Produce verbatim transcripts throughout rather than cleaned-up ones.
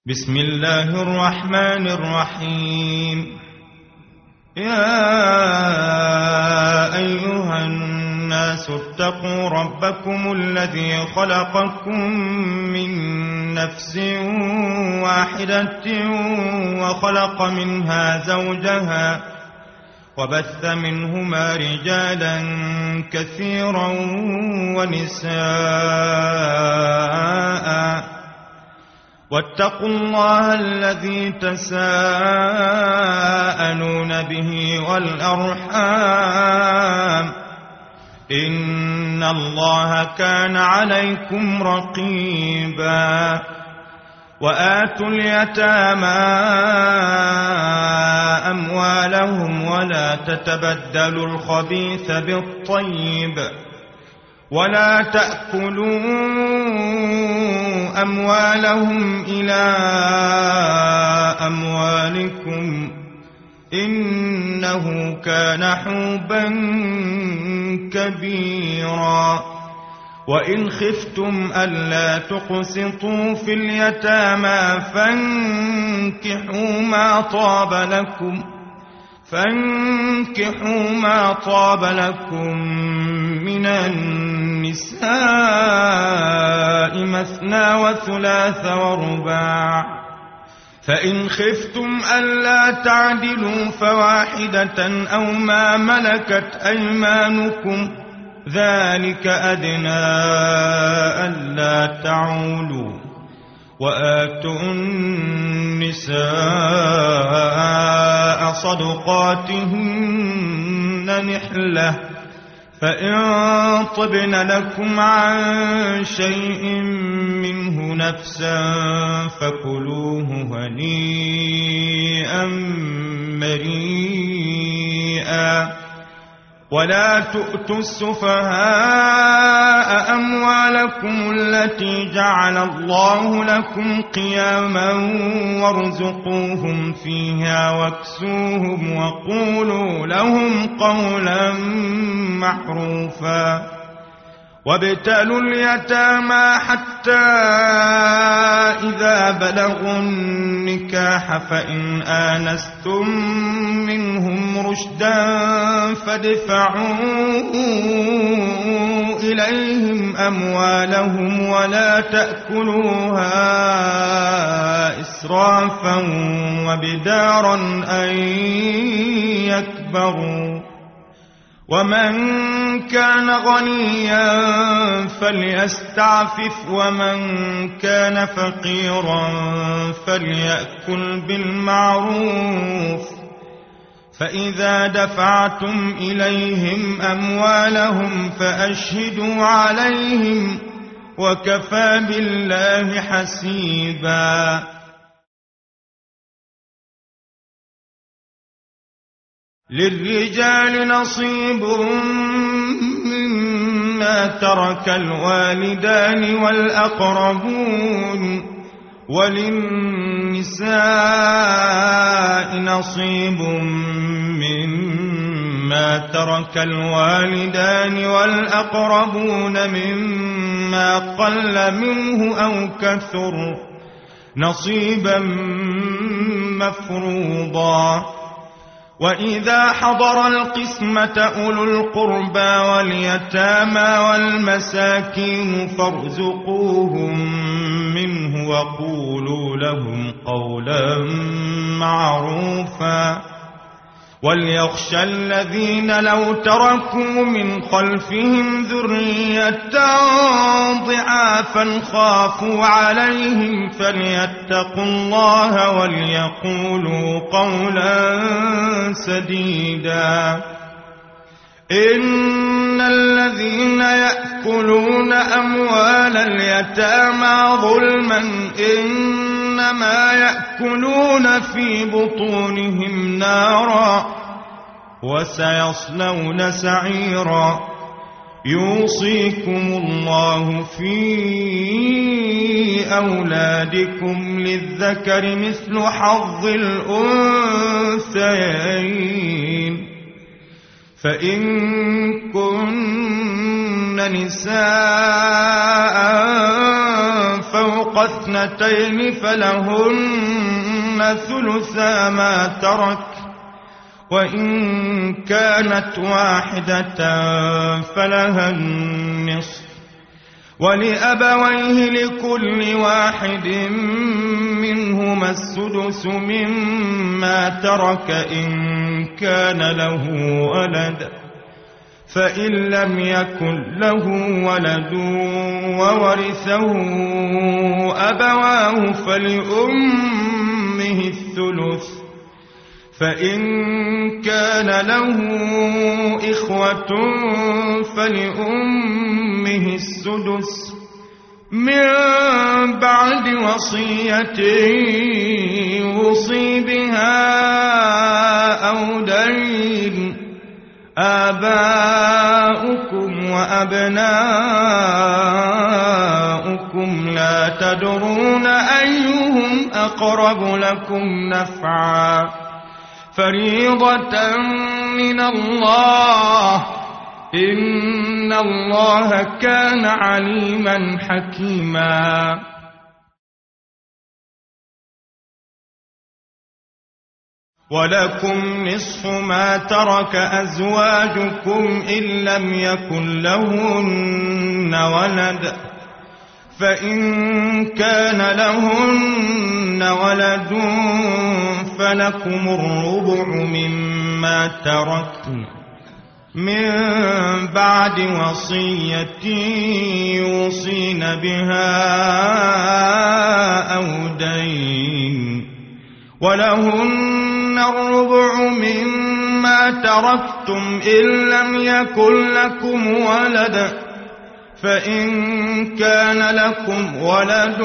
بسم الله الرحمن الرحيم. يا أيها الناس اتقوا ربكم الذي خلقكم من نفس واحدة وخلق منها زوجها وبث منهما رجالا كثيرا ونساء واتقوا الله الذي تساءلون به والأرحام إن الله كان عليكم رقيبا. وآتوا اليتامى أموالهم ولا تتبدلوا الخبيث بالطيب ولا تأكلوا أموالهم إلى أموالكم إنه كان حوبا كبيرا. وإن خفتم ألا تقسطوا في اليتامى فانكحوا ما طاب لكم فانكحوا ما طاب لكم من النساء مثنى وثلاث ورباع، فإن خفتم ألا تعدلوا فواحدة أو ما ملكت أيمانكم ذلك أدنى ألا تعولوا. وآتوا النساء صدقاتهن نحلة فإن طبن لكم عن شيء منه نفسا فكلوه هنيئا مريئا. ولا تؤتوا السفهاء أموالكم التي جعل الله لكم قياما وارزقوهم فيها واكسوهم وقولوا لهم قولا معروفا. وابتلوا اليتامى حتى إذا بلغوا النكاح فإن آنستم منهم رشدا فادفعوا إليهم أموالهم ولا تأكلوها إسرافا وبدارا أن يكبروا. ومن كان غنيا فليستعفف ومن كان فقيرا فليأكل بالمعروف. فإذا دفعتم إليهم أموالهم فأشهدوا عليهم وكفى بالله حسيبا. للرجال نصيب مما ترك الوالدان والأقربون وللنساء نصيب مما ترك الوالدان والأقربون مما قل منه أو كثر نصيبا مفروضا. وإذا حضر القسمة أولو القربى واليتامى والمساكين فارزقوهم منه وقولوا لهم قولا معروفا. وليخشى الذين لو تركوا من خلفهم ذرية ضعافا خافوا عليهم فليتقوا الله وليقولوا قولا سديدا. إن الذين يأكلون أموال اليتامى ظلما إنما يأكلون في بطونهم نارا وسيصلون سعيرا. يوصيكم الله في أولادكم للذكر مثل حظ الأنثيين. فإن كن نساء فوق فوق اثنتين فلهن ثلثا ما ترك، وإن كانت واحدة فلها النصف، ولأبويه لكل واحد منهما السدس مما ترك إن كان له ولد، فإن لم يكن له ولد وورثه أبواه فلأمه الثلث، فإن كان له إخوة فلأمه السدس من بعد وصية يوصي بها أو دين. آباؤكم وأبناؤكم لا تدرون أيهم أقرب لكم نفعا، فريضة من الله، إن الله كان عليما حكيما. ولكم نصف ما ترك أزواجكم إن لم يكن لهن ولد، فإن كان لهن ولد فلكم الربع مما تركن من بعد وصية يوصين بها أو دين، ولهن الربع مما تركتم إن لم يكن لكم ولد، فإن كان لكم ولد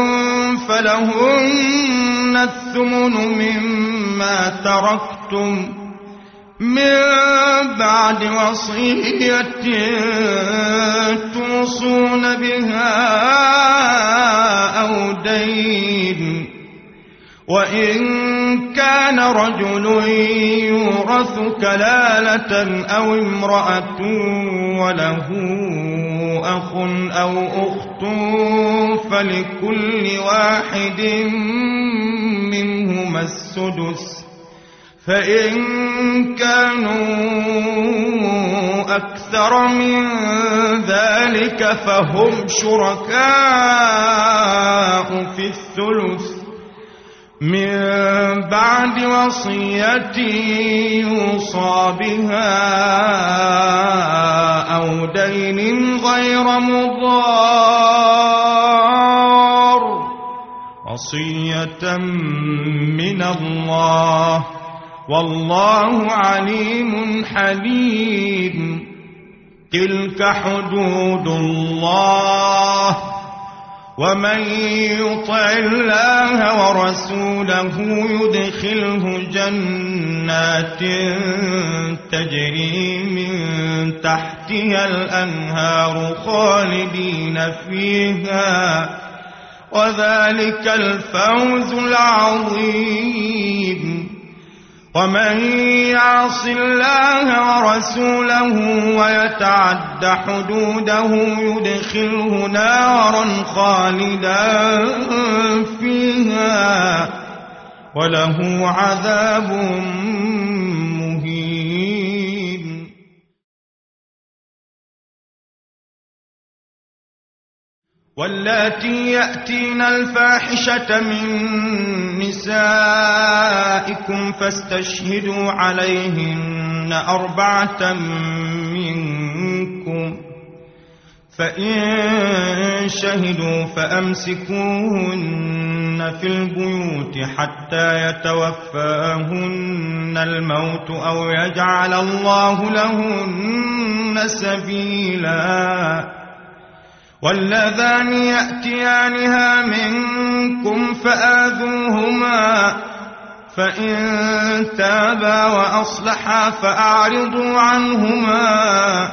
فلهن الثمن مما تركتم من بعد وصية توصون بها أو دين، وإن كان رجل يورث كلالة أو امرأة وله أخ أو أخت فلكل واحد منهما السدس، فإن كانوا أكثر من ذلك فهم شركاء في الثلث من بعد وصية يوصى بها أو دين غير مضار، وصية من الله، والله عليم حليم. تلك حدود الله، ومن يطع الله ورسوله يدخله جنات تجري من تحتها الأنهار خالدين فيها، وذلك الفوز العظيم. ومن يعص الله ورسوله ويتعد حدوده يدخله نارا خالدا فيها وله عذاب مهين. واللاتي يأتين الفاحشة من نسائكم فاستشهدوا عليهن أربعة منكم، فإن شهدوا فأمسكوهن في البيوت حتى يتوفاهن الموت أو يجعل الله لهن سبيلا. واللذان يأتيانها منكم فآذوهما، فإن تابا وأصلحا فأعرضوا عنهما،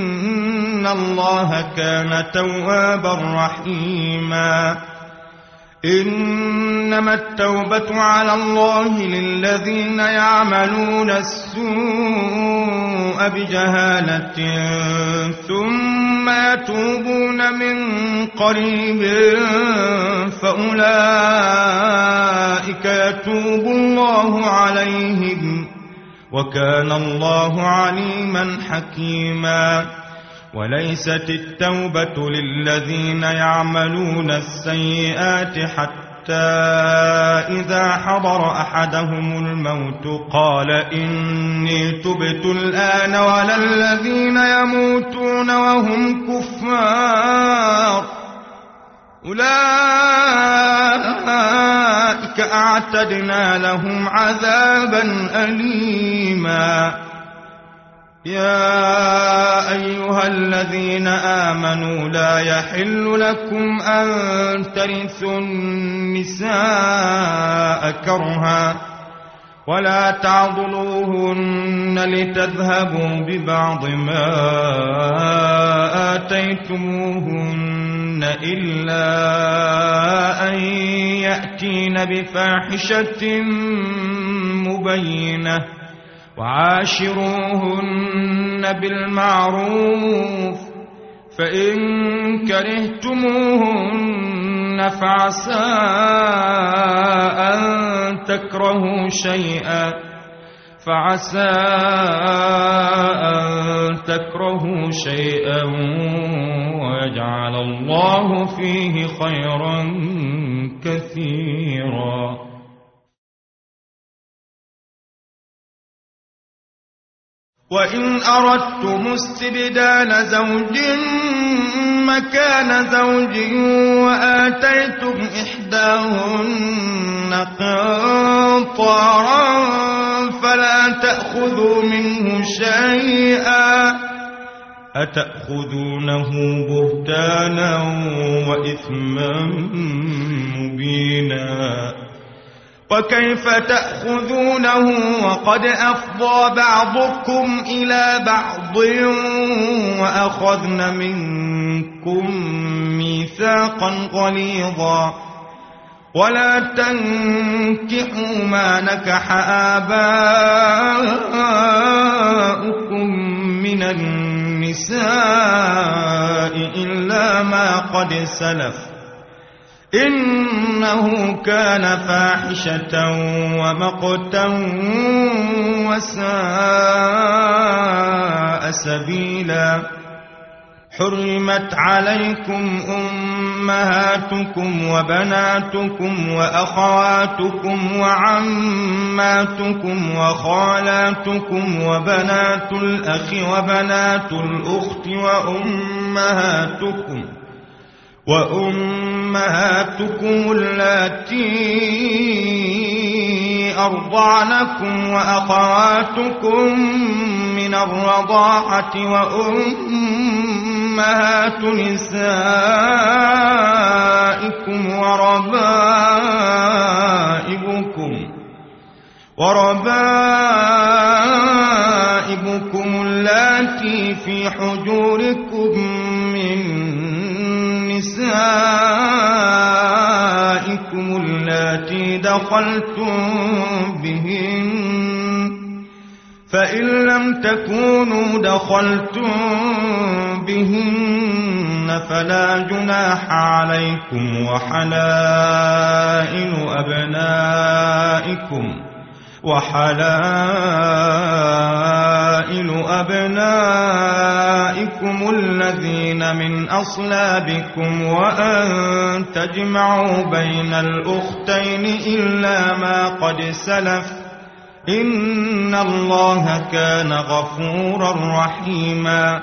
إن الله كان توابا رحيما. إنما التوبة على الله للذين يعملون السوء بجهالة ثم يتوبون من قريب فأولئك يتوب الله عليهم وكان الله عليما حكيما. وليست التوبة للذين يعملون السيئات حتى إذا حضر أحدهم الموت قال إني تبت الآن، ولا الذين يموتون وهم كفار أولئك أعتدنا لهم عذابا أليما. يا أيها الذين آمنوا لا يحل لكم أن ترثوا النساء كرها ولا تعضلوهن لتذهبوا ببعض ما آتيتموهن إلا أن يأتين بفاحشة مبينة وعاشروهن بالمعروف، فإن كرهتموهن فعسى أن تكرهوا شيئا فعسى أن تكرهوا شيئا ويجعل الله فيه خيرا كثيرا. وإن أردتم استبدال زوج مكان زوج وآتيتم إحداهن قنطارا فلا تأخذوا منه شيئا أتأخذونه بهتانا وإثما مبينا. وكيف تأخذونه وقد أفضى بعضكم إلى بعض وأخذن منكم ميثاقا غليظا. ولا تنكحوا ما نكح آباؤكم من النساء إلا ما قد سلف إنه كان فاحشة ومقتا وساء سبيلا. حرمت عليكم أمهاتكم وبناتكم وأخواتكم وعماتكم وخالاتكم وبنات الأخ وبنات الأخت وأمهاتكم وأمهاتكم اللاتي أرضعنكم وأخواتكم من الرضاعة وأمهات نسائكم وربائبكم وربائبكم اللاتي في حجوركم من نسائكم اللاتي دخلتم بهن، فإن لم تكونوا دخلتم بهن فلا جناح عليكم وحلائل أبنائكم وحلائل أبنائكم الذين من أصلابكم وأن تجمعوا بين الأختين إلا ما قد سلف إن الله كان غفورا رحيما.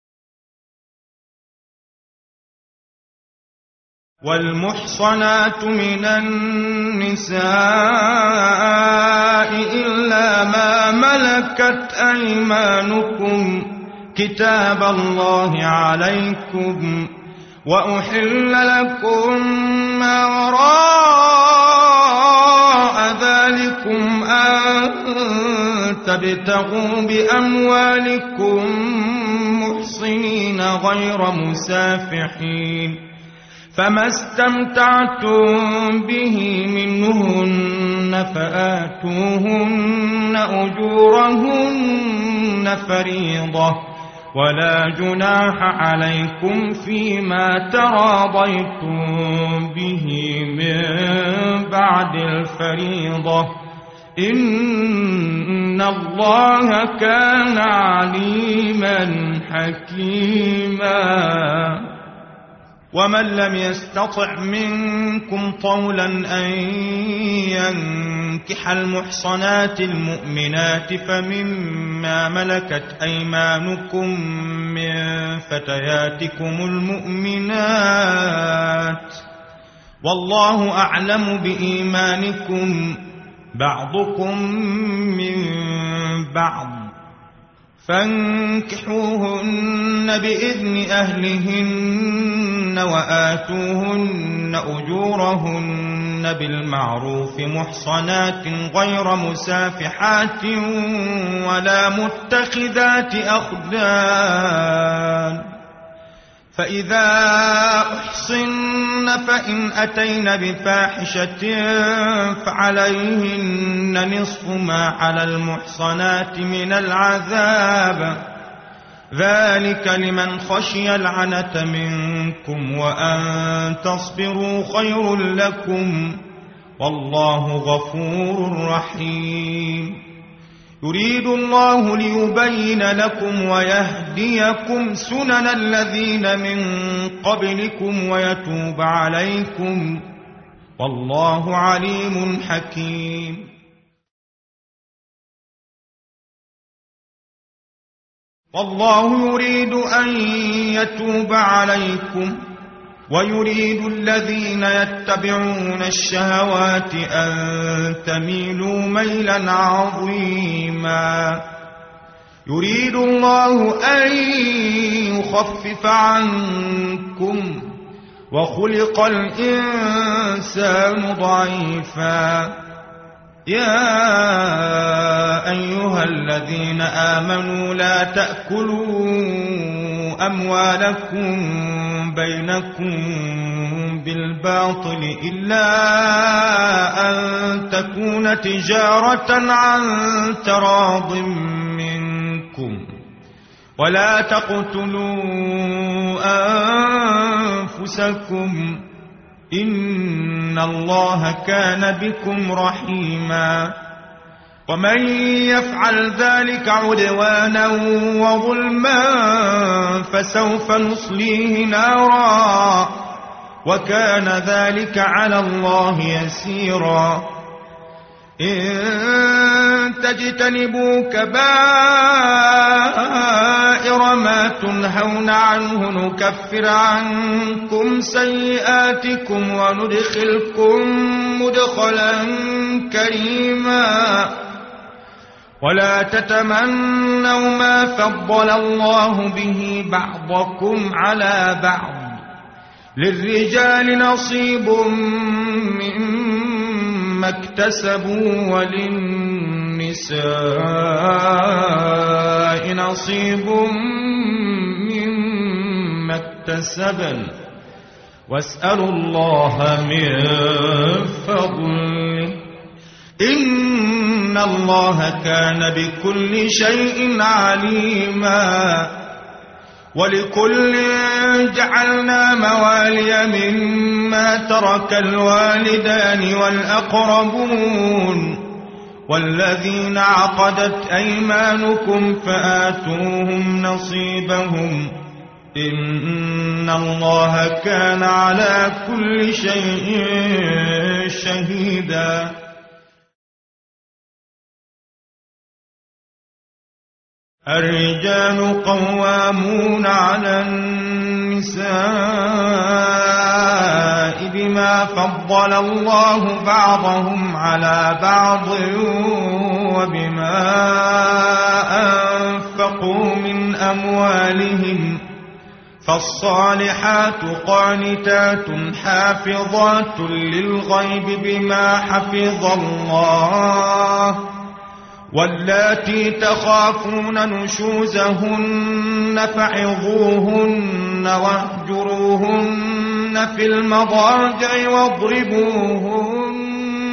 والمحصنات من النساء إلا ما ملكت أيمانكم كتاب الله عليكم، وأحل لكم ما وراء ذلكم أن تبتغوا بأموالكم محصنين غير مسافحين، فما استمتعتم به منهن فآتوهن أجورهن فريضة ولا جناح عليكم فيما تراضيتم به من بعد الفريضة إن الله كان عليما حكيما. ومن لم يستطع منكم طولا أن ينكح المحصنات المؤمنات فمما ملكت أيمانكم من فتياتكم المؤمنات والله أعلم بإيمانكم بعضكم من بعض فانكحوهن بإذن أهلهن وآتوهن أجورهن بالمعروف محصنات غير مسافحات ولا متخذات أخدان فإذا أحصن فإن أتين بفاحشة فعليهن نصف ما على المحصنات من العذاب ذلك لمن خشي العنة منكم وأن تصبروا خير لكم والله غفور رحيم. يريد الله ليبين لكم ويهديكم سنن الذين من قبلكم ويتوب عليكم والله عليم حكيم. والله يريد أن يتوب عليكم ويريد الذين يتبعون الشهوات أن تميلوا ميلا عظيما. يريد الله أن يخفف عنكم وخلق الإنسان ضعيفا. يا أيها الذين آمنوا لا تأكلوا أموالكم بينكم بالباطل إلا أن تكون تجارة عن تراض منكم ولا تقتلوا أنفسكم إن الله كان بكم رحيما. ومن يفعل ذلك عدوانا وظلما فسوف نصليه نارا وكان ذلك على الله يسيرا. إن تجتنبوا كبائر ما تنهون عنه نكفر عنكم سيئاتكم وندخلكم مدخلا كريما. ولا تتمنوا ما فضل الله به بعضكم على بعض للرجال نصيب مما اكتسبوا وللنساء نصيب مما اكتسبن واسألوا الله من فضله إن الله كان بكل شيء عليما. ولكل جعلنا موالي مما ترك الوالدان والأقربون والذين عقدت أيمانكم فآتوهم نصيبهم إن الله كان على كل شيء شهيدا. الرجال قوامون على النساء بما فضل الله بعضهم على بعض وبما أنفقوا من أموالهم فالصالحات قانتات حافظات للغيب بما حفظ الله واللاتي تخافون نشوزهن فعظوهن واهجروهن في المضاجع واضربوهن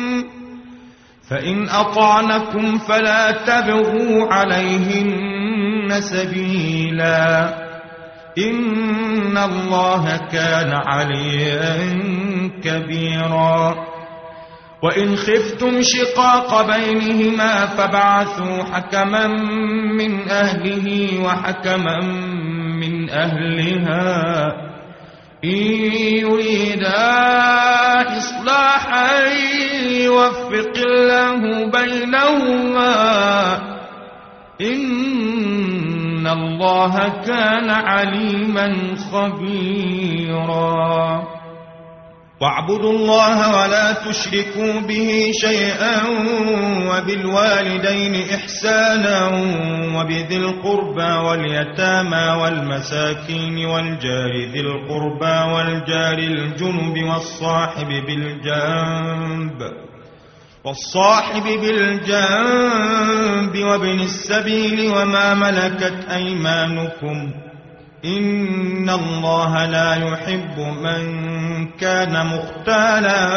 فإن أطعنكم فلا تبغوا عليهن سبيلا إن الله كان عليا كبيرا وإن خفتم شقاق بينهما فابعثوا حكما من أهله وحكما من أهلها إن يريدا إصلاحا يوفق الله بينهما إن الله كان عليما خبيرا واعبدوا الله ولا تشركوا به شيئا وبالوالدين إحسانا وبذي القربى واليتامى والمساكين والجار ذي القربى والجار الجنب والصاحب بالجنب والصاحب بالجنب وابن السبيل وما ملكت أيمانكم إن الله لا يحب من كان مختالا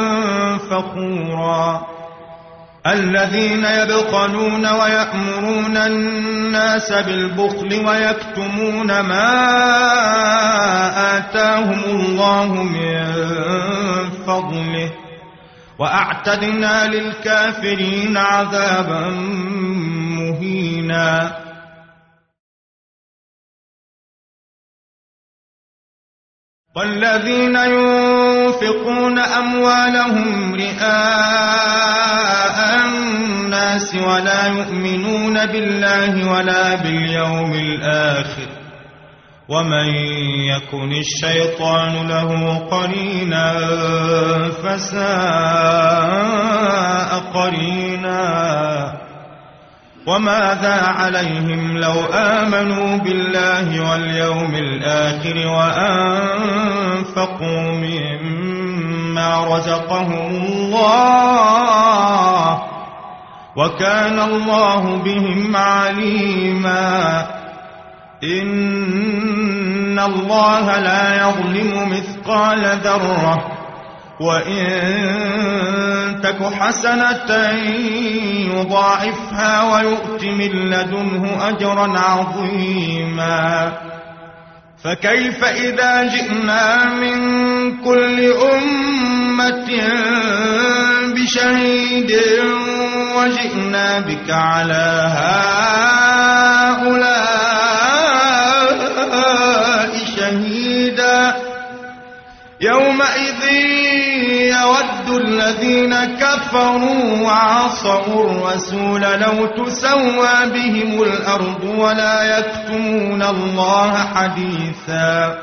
فخورا الذين يبخلون ويأمرون الناس بالبخل ويكتمون ما آتاهم الله من فضله وأعتدنا للكافرين عذابا مهينا والذين ينفقون أموالهم رئاء الناس ولا يؤمنون بالله ولا باليوم الآخر ومن يكن الشيطان له قرينا فساء قرينا وماذا عليهم لو آمنوا بالله واليوم الآخر وأنفقوا مما رزقهم الله وكان الله بهم عليما إن الله لا يظلم مثقال ذرة وإن تك حسنة يضاعفها ويؤت من لدنه أجرا عظيما فكيف إذا جئنا من كل أمة بشهيد وجئنا بك على هؤلاء شهيدا يومئذ يود الذين كفروا وعصوا الرسول لو تسوى بهم الأرض ولا يكتمون الله حديثا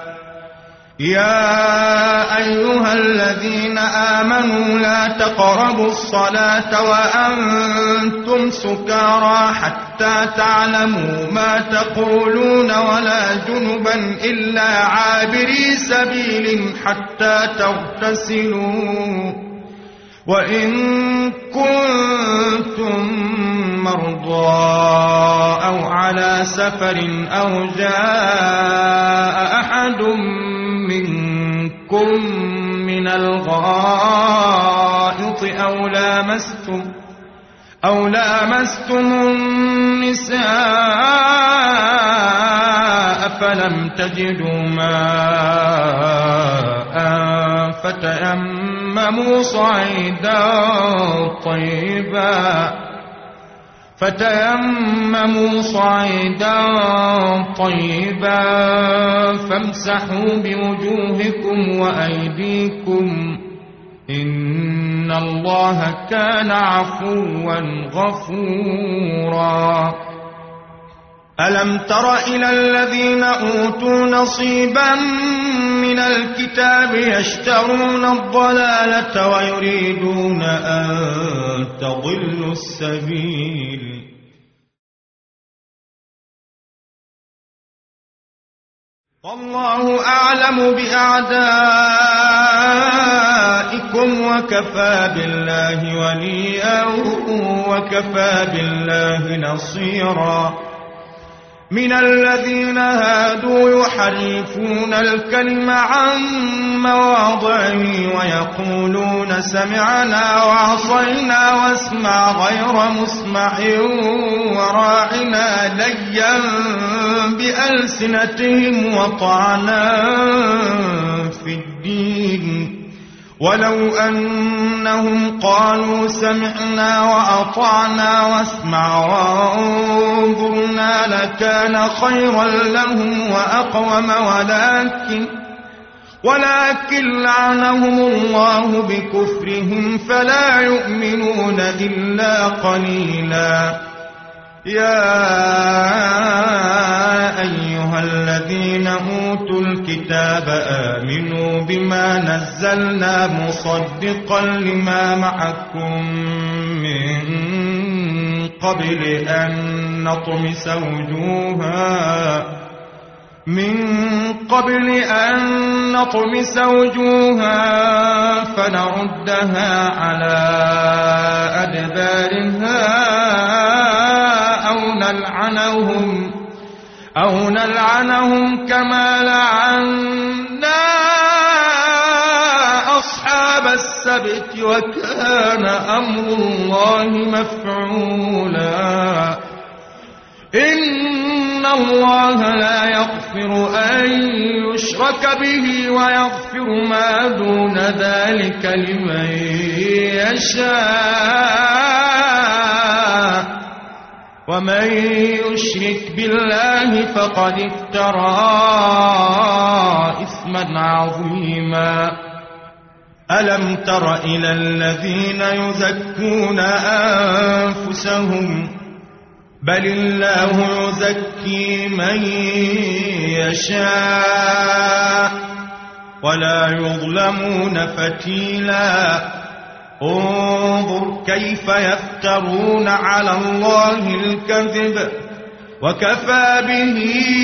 يا أيها الذين آمنوا لا تقربوا الصلاة وأنتم سكارى حتى تعلموا ما تقولون ولا جنبا إلا عابري سبيل حتى تغتسلوا وإن كنتم مرضى أو على سفر أو جاء أحد منكم من الغائط أو لامستم أو لامستم النساء فلم تجدوا ماء فتيمموا صعيدا طيبا فتيمموا صعيدا طيبا فامسحوا بوجوهكم وأيديكم إن الله كان عفوا غفورا ألم تر إلى الذين أوتوا نصيبا من الكتاب يشترون الضلالة ويريدون أن تضلوا السبيل والله أعلم بأعدائكم وكفى بالله وليا وكفى بالله نصيرا من الذين هادوا يحرفون الكلم عن مواضعه ويقولون سمعنا وعصينا واسمع غير مسمع وراعنا ليا بألسنتهم وطعنا في الدين ولو أنهم قالوا سمعنا وأطعنا واسمع وانظرنا لكان خيرا لهم وأقوم ولكن ولكن لعنهم الله بكفرهم فلا يؤمنون إلا قليلا. يا أيها الذين أوتوا الكتاب آمنوا بما نزلنا مصدقا لما معكم من قبل أن نطمس وجوها من قبل أن نطمس وجوها فنردها على أدبارها أو نلعنهم أو نلعنهم كما لعنا أصحاب السبت وكان أمر الله مفعولا. إن الله لا يغفر أن يشرك به ويغفر ما دون ذلك لمن يشاء ومن يشرك بالله فقد افترى إثما عظيما. ألم تر إلى الذين يزكون أنفسهم بل الله يزكي من يشاء ولا يظلمون فتيلا. انظر كيف يفترون على الله الكذب وكفى به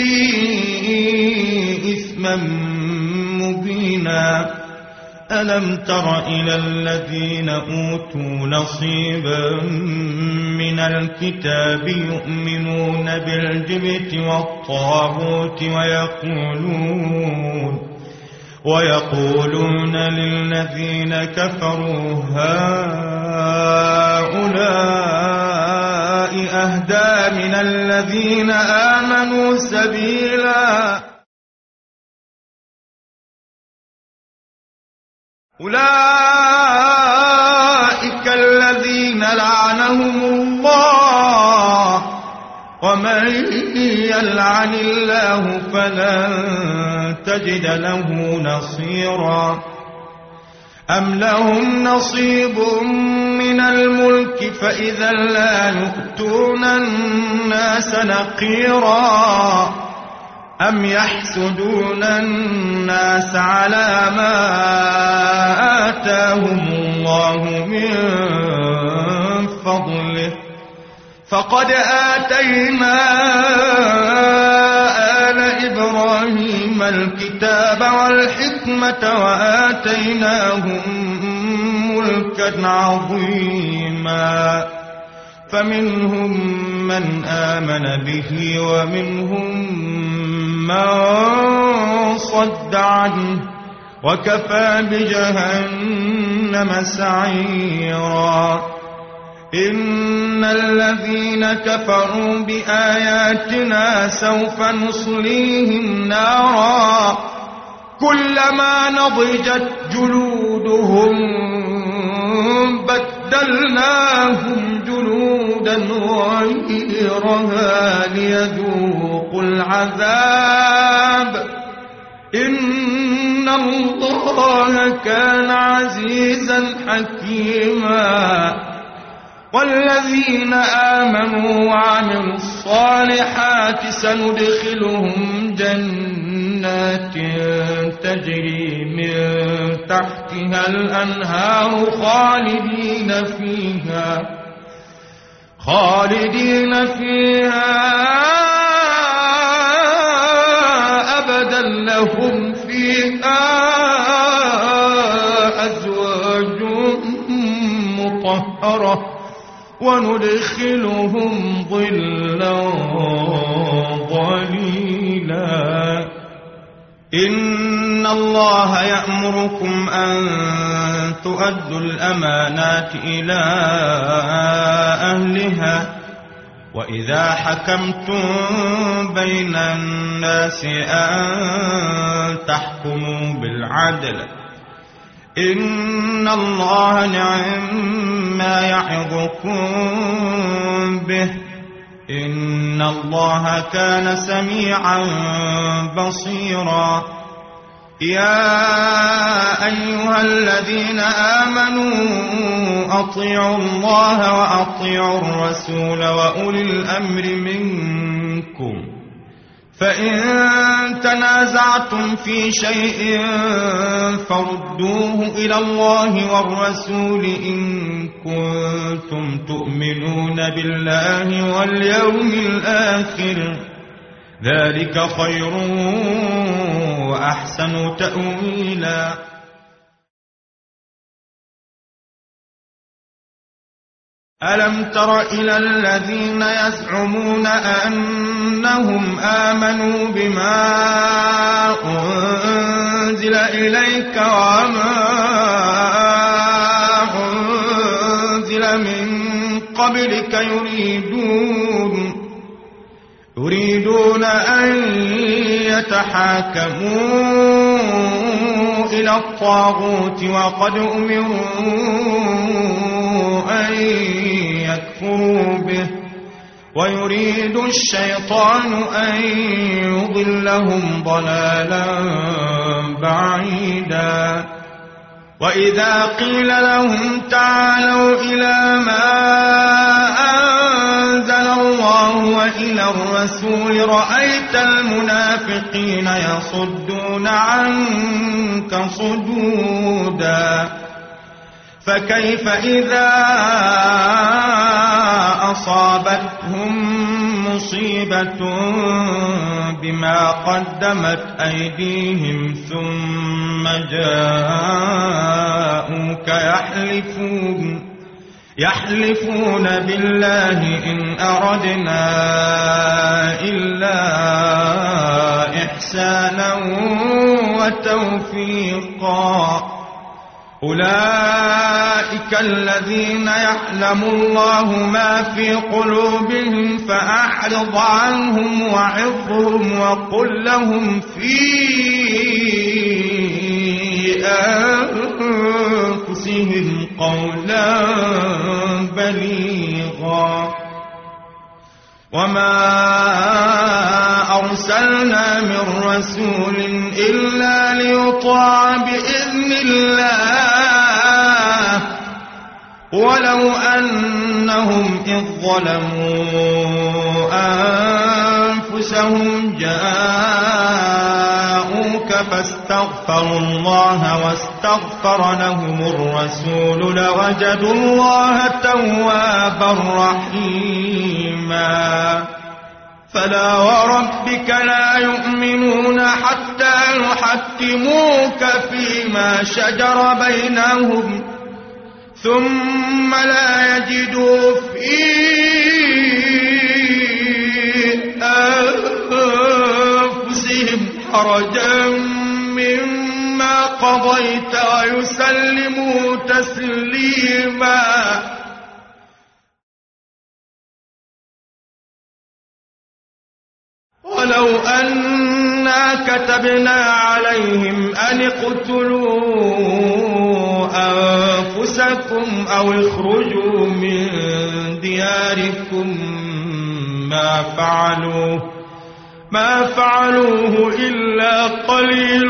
إثما مبينا. ألم تر إلى الذين أوتوا نصيبا من الكتاب يؤمنون بالجبت والطاغوت ويقولون ويقولون للذين كفروا هؤلاء أهدى من الذين آمنوا سبيلا. أولئك الذين لعنهم الله ومن يلعن الله فلن تجد له نصيرا. أم لهم نصيب من الملك فإذا لا يؤتون الناس نقيرا. أم يحسدون الناس على ما آتاهم الله من فضله فقد آتينا آل إبراهيم الكتاب والحكمة وآتيناهم ملكا عظيما. فمنهم من آمن به ومنهم من صد عنه وكفى بجهنم سعيرا. إن الذين كفروا بآياتنا سوف نصليهم نارا كلما نضجت جلودهم بدلناهم جلودا غيرها ليذوقوا العذاب إن الله كان عزيزا حكيما. والذين آمنوا وعملوا الصالحات سندخلهم جنات تجري من تحتها الأنهار خالدين فيها خالدين فيها أبدا لهم فيها أزواج مطهرة وندخلهم ظلا ظليلا. إن إن الله يأمركم أن تؤدوا الأمانات إلى أهلها وإذا حكمتم بين الناس أن تحكموا بالعدل إن الله نعم ما يعظكم به إن الله كان سميعا بصيرا يا أيها الذين آمنوا أطيعوا الله وأطيعوا الرسول وأولي الأمر منكم فإن تنازعتم في شيء فردوه إلى الله والرسول إن كنتم تؤمنون بالله واليوم الآخر ذلك خير وأحسن تأويلا ألم تر إلى الذين يزعمون أنهم آمنوا بما أنزل إليك وما أنزل من قبلك يريدون يريدون أن يتحاكموا إلى الطاغوت وقد أمروا أن يكفروا به ويريد الشيطان أن يضلهم ضلالا بعيدا وإذا قيل لهم تعالوا إلى ما أنزل الله وإلى الرسول رأيت المنافقين يصدون عنك صدودا فكيف إذا أصابتهم مصيبة بما قدمت أيديهم ثم جاءوك يحلفون يحلفون بالله إن أردنا إلا إحسانا وتوفيقا أولئك الذين يعلم الله ما في قلوبهم فأعرض عنهم وعظهم وقل لهم في أنفسهم قولا بليغا وما أرسلنا من رسول إلا ليطاع بإذن الله ولو أنهم إذ ظلموا أنفسهم جاءوك فاستغفروا الله واستغفر لهم الرسول لوجدوا الله توابا رحيما فلا وربك لا يؤمنون حتى يحكموك فيما شجر بينهم ثم لا يجدوا في أنفسهم حرجا مما قضيت ويسلموا تسليما ولو أنا كتبنا عليهم أن اقتلوا أنفسكم أو اخرجوا من دياركم ما فعلوه ما فعلوه إلا قليل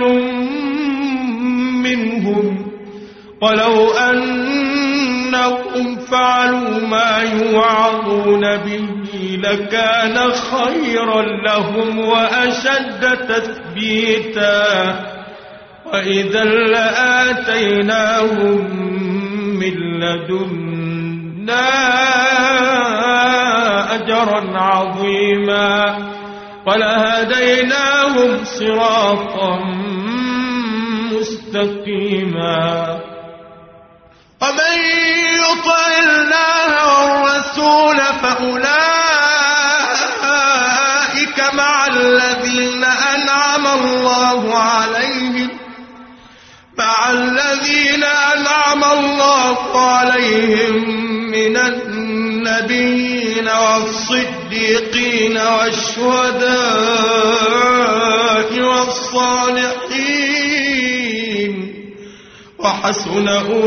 منهم ولو أنهم فعلوا ما يوعظون به لكان خيرا لهم وأشد تثبيتا وإذا لآتيناهم من لدنا أجرا عظيما ولهديناهم صراطا مستقيما ومن يطع الله والرسول فأولئك مع الذين أنعم الله عليهم أنعم الله عليهم من النبيين والصديقين والشهداء والصالحين وحسن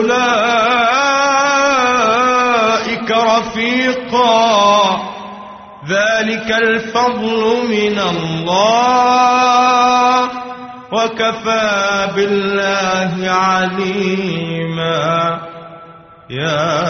أولئك رفيقا ذلك الفضل من الله وكفى بالله عليما يا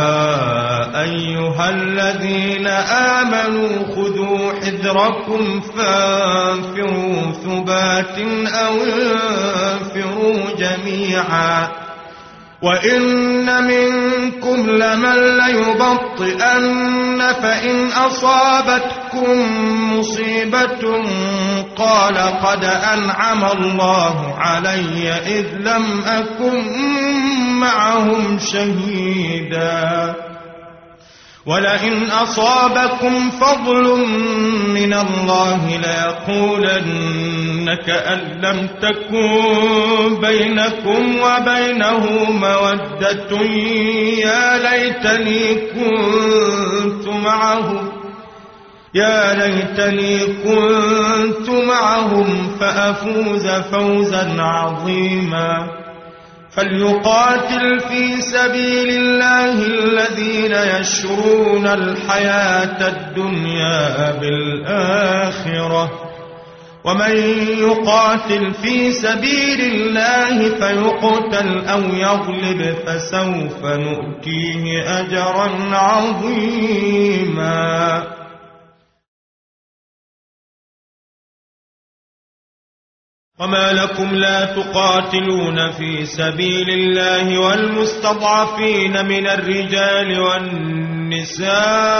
أيها الذين آمنوا خذوا حذركم فانفروا ثبات أو انفروا جميعا وإن منكم لمن ليبطئن فإن أصابتكم مصيبة قال قد أنعم الله علي إذ لم أكن معهم شهيدا ولئن أصابكم فضل من الله ليقولن كأن لم تكن بينكم وبينه مودة يا ليتني كنت معهم يا ليتني كنت معهم فأفوز فوزا عظيما فليقاتل في سبيل الله الذين يشرون الحياة الدنيا بالآخرة ومن يقاتل في سبيل الله فيقتل أو يغلب فسوف نؤتيه أجرا عظيما وما لكم لا تقاتلون في سبيل الله والمستضعفين من الرجال والنساء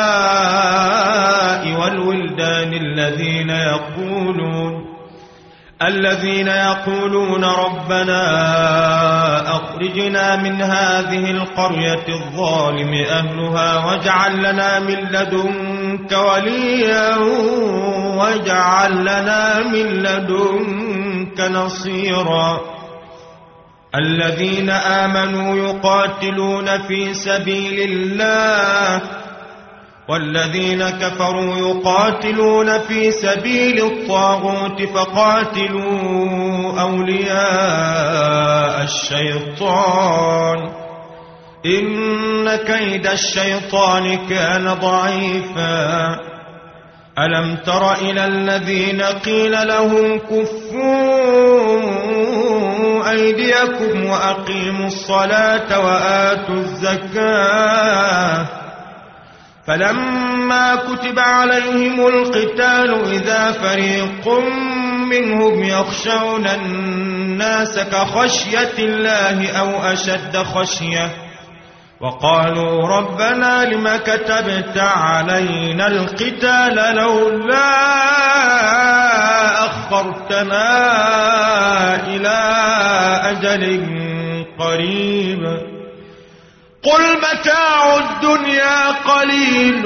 والولدان الذين يقولون الذين يقولون ربنا أخرجنا من هذه القرية الظالم أهلها واجعل لنا من لدنك وليا واجعل لنا من لدنك نصيرا الذين آمنوا يقاتلون في سبيل الله والذين كفروا يقاتلون في سبيل الطاغوت فقاتلوا أولياء الشيطان إن كيد الشيطان كان ضعيفا ألم تر إلى الذين قيل لهم كفوا أيديكم وأقيموا الصلاة وآتوا الزكاة فلما كتب عليهم القتال إذا فريق منهم يخشون الناس كخشية الله أو أشد خشية وقالوا ربنا لم كتبت علينا القتال لولا أخرتنا إلى أجل قريب قل متاع الدنيا قليل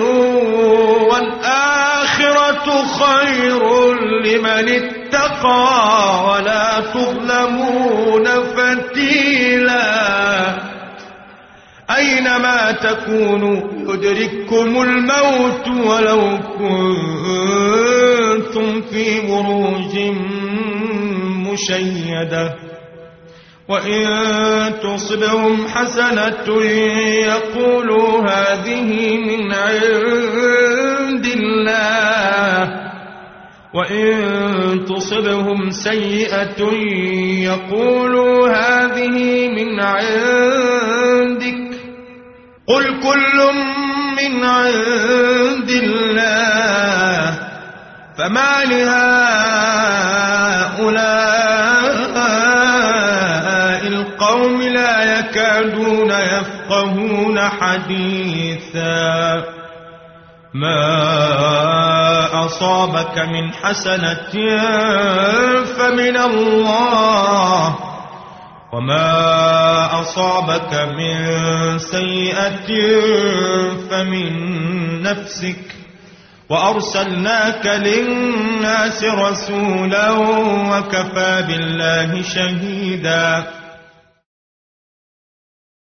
والآخرة خير لمن اتقى ولا تظلمون فتيلا أينما تكونوا يدرككم الموت ولو كنتم في بروج مشيدة وإن تصبهم حسنة يقولوا هذه من عند الله وإن تصبهم سيئة يقولوا هذه من عندك قل كل من عند الله فما لهؤلاء القوم لا يكادون يفقهون حديثا ما أصابك من حسنة فمن الله وما أصابك من سيئة فمن نفسك وأرسلناك للناس رسولا وكفى بالله شهيدا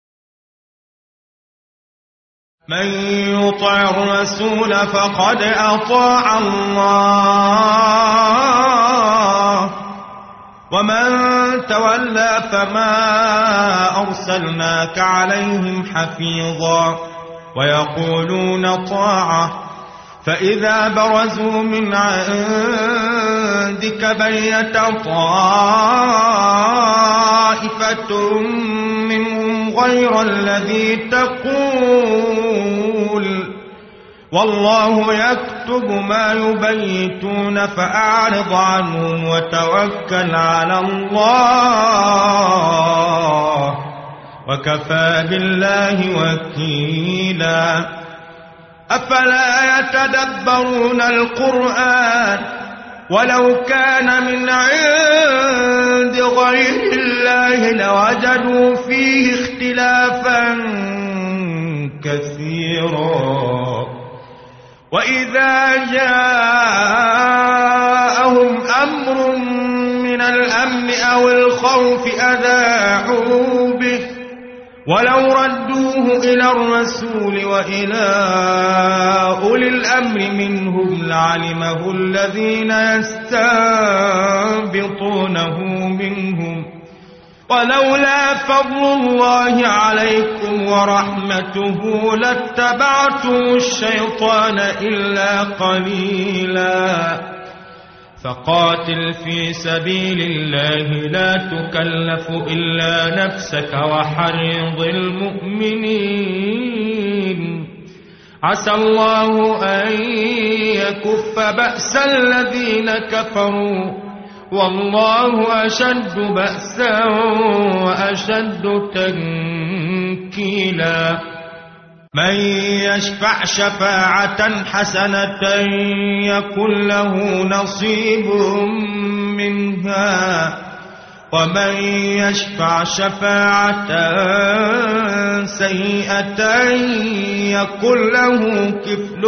من يطع الرسول فقد أطاع الله ومن تولى فما أرسلناك عليهم حفيظا ويقولون طاعة فإذا برزوا من عندك بيت طائفة منهم غير الذي تقول والله يكتب ما يبيتون فأعرض عنهم وتوكل على الله وكفى بالله وكيلا أفلا يتدبرون القرآن ولو كان من عند غير الله لوجدوا فيه اختلافا كثيرا وإذا جاءهم أمر من الأمن أو الخوف أذاعوا به ولو ردوه إلى الرسول وإلى أولي الأمر منهم لعلمه الذين يستنبطونه منهم ولولا فضل الله عليكم ورحمته لاتبعتم الشيطان إلا قليلا فقاتل في سبيل الله لا تكلف إلا نفسك وحرض المؤمنين عسى الله أن يكف بأس الذين كفروا والله أشد بأسا وأشد تنكيلا من يشفع شفاعة حسنة يكن له نصيب منها ومن يشفع شفاعة سيئة يكن له كفل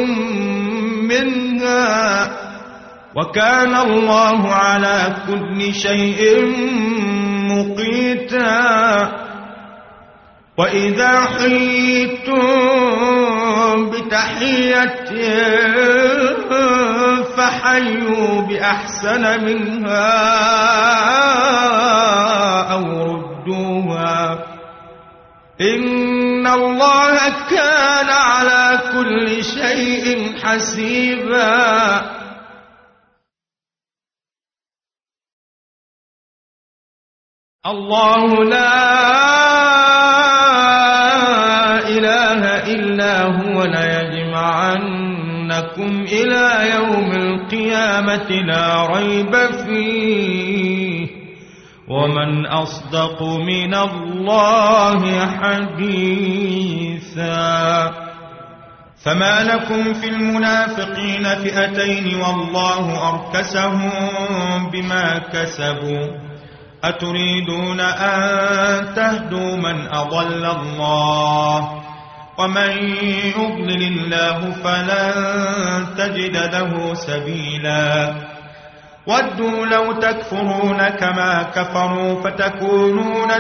منها وكان الله على كل شيء مقيتا وإذا حييتم بتحية فحيوا بأحسن منها أو ردوها إن الله كان على كل شيء حسيبا الله لا إله إلا هو ليجمعنكم إلى يوم القيامة لا ريب فيه ومن أصدق من الله حديثا فما لكم في المنافقين فئتين والله أركسهم بما كسبوا أتريدون أن تهدوا من أضل الله ومن يضلل الله فلن تجد له سبيلا ودوا لو تكفرون كما كفروا فتكونون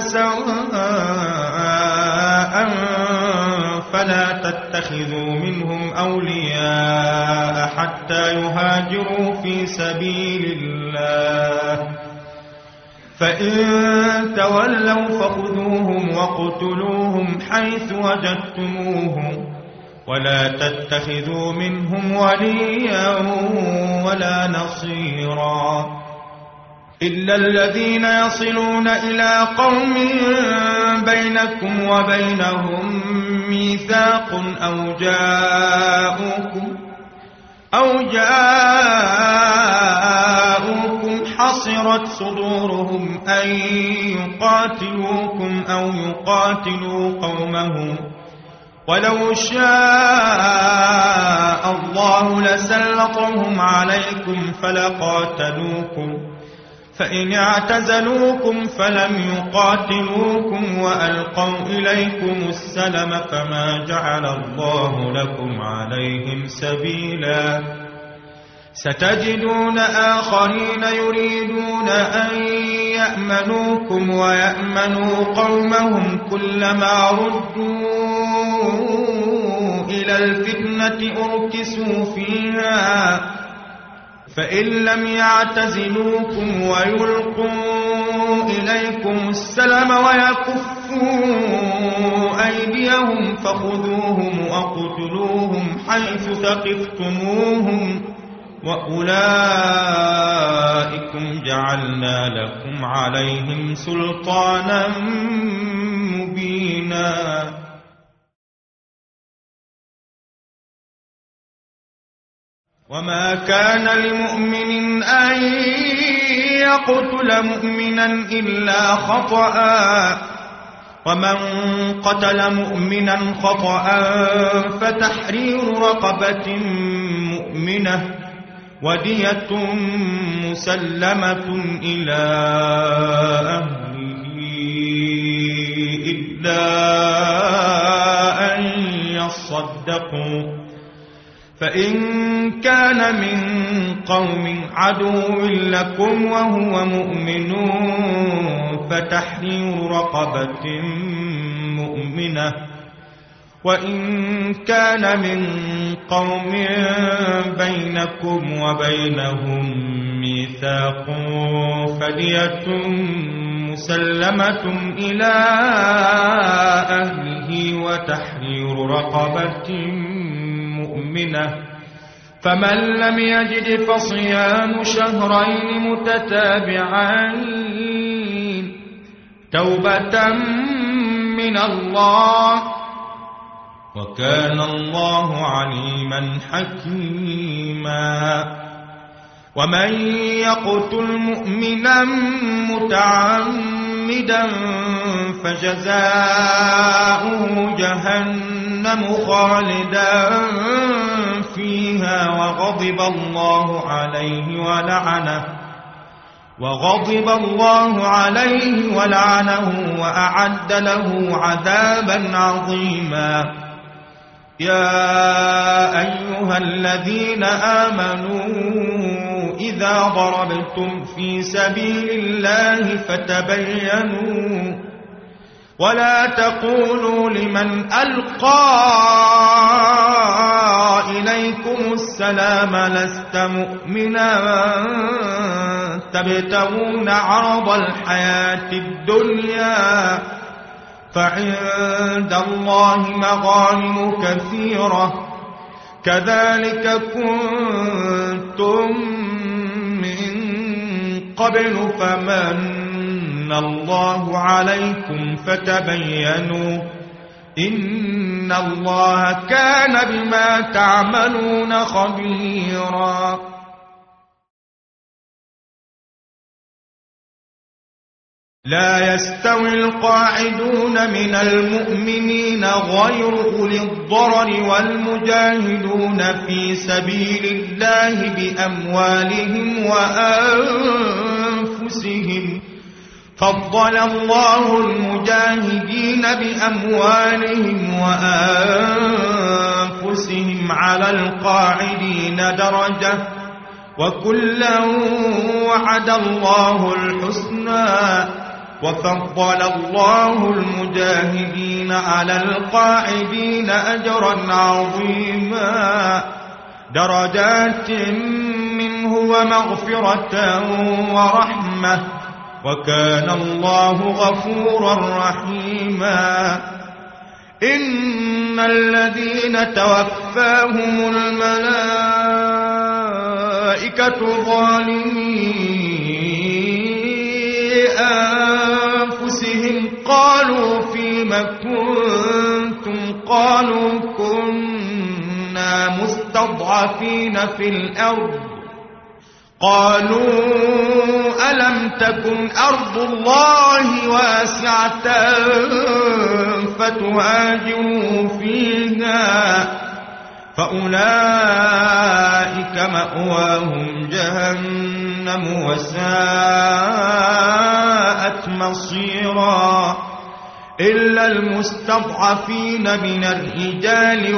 سواء فلا تتخذوا منهم أولياء حتى يهاجروا في سبيل الله فإن تولوا فخذوهم وقتلوهم حيث وجدتموهم ولا تتخذوا منهم وليا ولا نصيرا إلا الذين يصلون إلى قوم بينكم وبينهم ميثاق أو جاءوكم أو جاءوكم حصرت صدورهم أن يقاتلوكم أو يقاتلوا قومهم ولو شاء الله لسلطهم عليكم فلقاتلوكم فإن اعتزلوكم فلم يقاتلوكم وألقوا إليكم السلم فما جعل الله لكم عليهم سبيلا ستجدون آخرين يريدون أن يأمنوكم ويأمنوا قومهم كلما ردوا الفتنة أركسوا فيها فإن لم يعتزلوكم ويلقوا إليكم السلم ويكفوا أيديهم فخذوهم وقتلوهم حيث ثقفتموهم وأولئكم جعلنا لكم عليهم سلطانا مبينا. وما كان لمؤمن أن يقتل مؤمنا إلا خطأ ومن قتل مؤمنا خطأ فتحرير رقبة مؤمنة ودية مسلمة إلى أهله إلا أن يصدقوا فإن كان من قوم عدو لكم وهو مؤمن فتحرير رقبة مؤمنة وإن كان من قوم بينكم وبينهم ميثاق فدية مسلمة إلى أهله وتحرير رقبة مؤمنة فمن لم يجد فصيام شهرين متتابعين توبة من الله وكان الله عليما حكيما. ومن يقتل مؤمنا متعمدا فجزاؤه جهنم خالدا فيها وغضب الله عليه ولعنه وغضب الله عليه ولعنه وأعد له عذابا عظيما. يا أيها الذين آمنوا إذا ضربتم في سبيل الله فتبينوا ولا تقولوا لمن ألقى إليكم السلام لست مؤمنا تبتغون عرض الحياة الدنيا فعند الله مغانم كثيرة كذلك كنتم من قبل فمن الله عليكم فتبينوا إن الله كان بما تعملون خبيرا. لا يستوي القاعدون من المؤمنين غير أولي الضرر والمجاهدون في سبيل الله بأموالهم وأنفسهم فضل الله المجاهدين بأموالهم وأنفسهم على القاعدين درجة وكلا وعد الله الحسنى وفضل الله المجاهدين على القاعدين أجرا عظيما درجات منه ومغفرة ورحمة وكان الله غفورا رحيما. إن الذين توفاهم الملائكة ظالمي أنفسهم قالوا فيم كنتم قالوا كنا مستضعفين في الأرض قالوا ألم تكن أرض الله واسعة فتهاجروا فيها فأولئك مأواهم جهنم وساءت مصيرا إلا المستضعفين من الرجال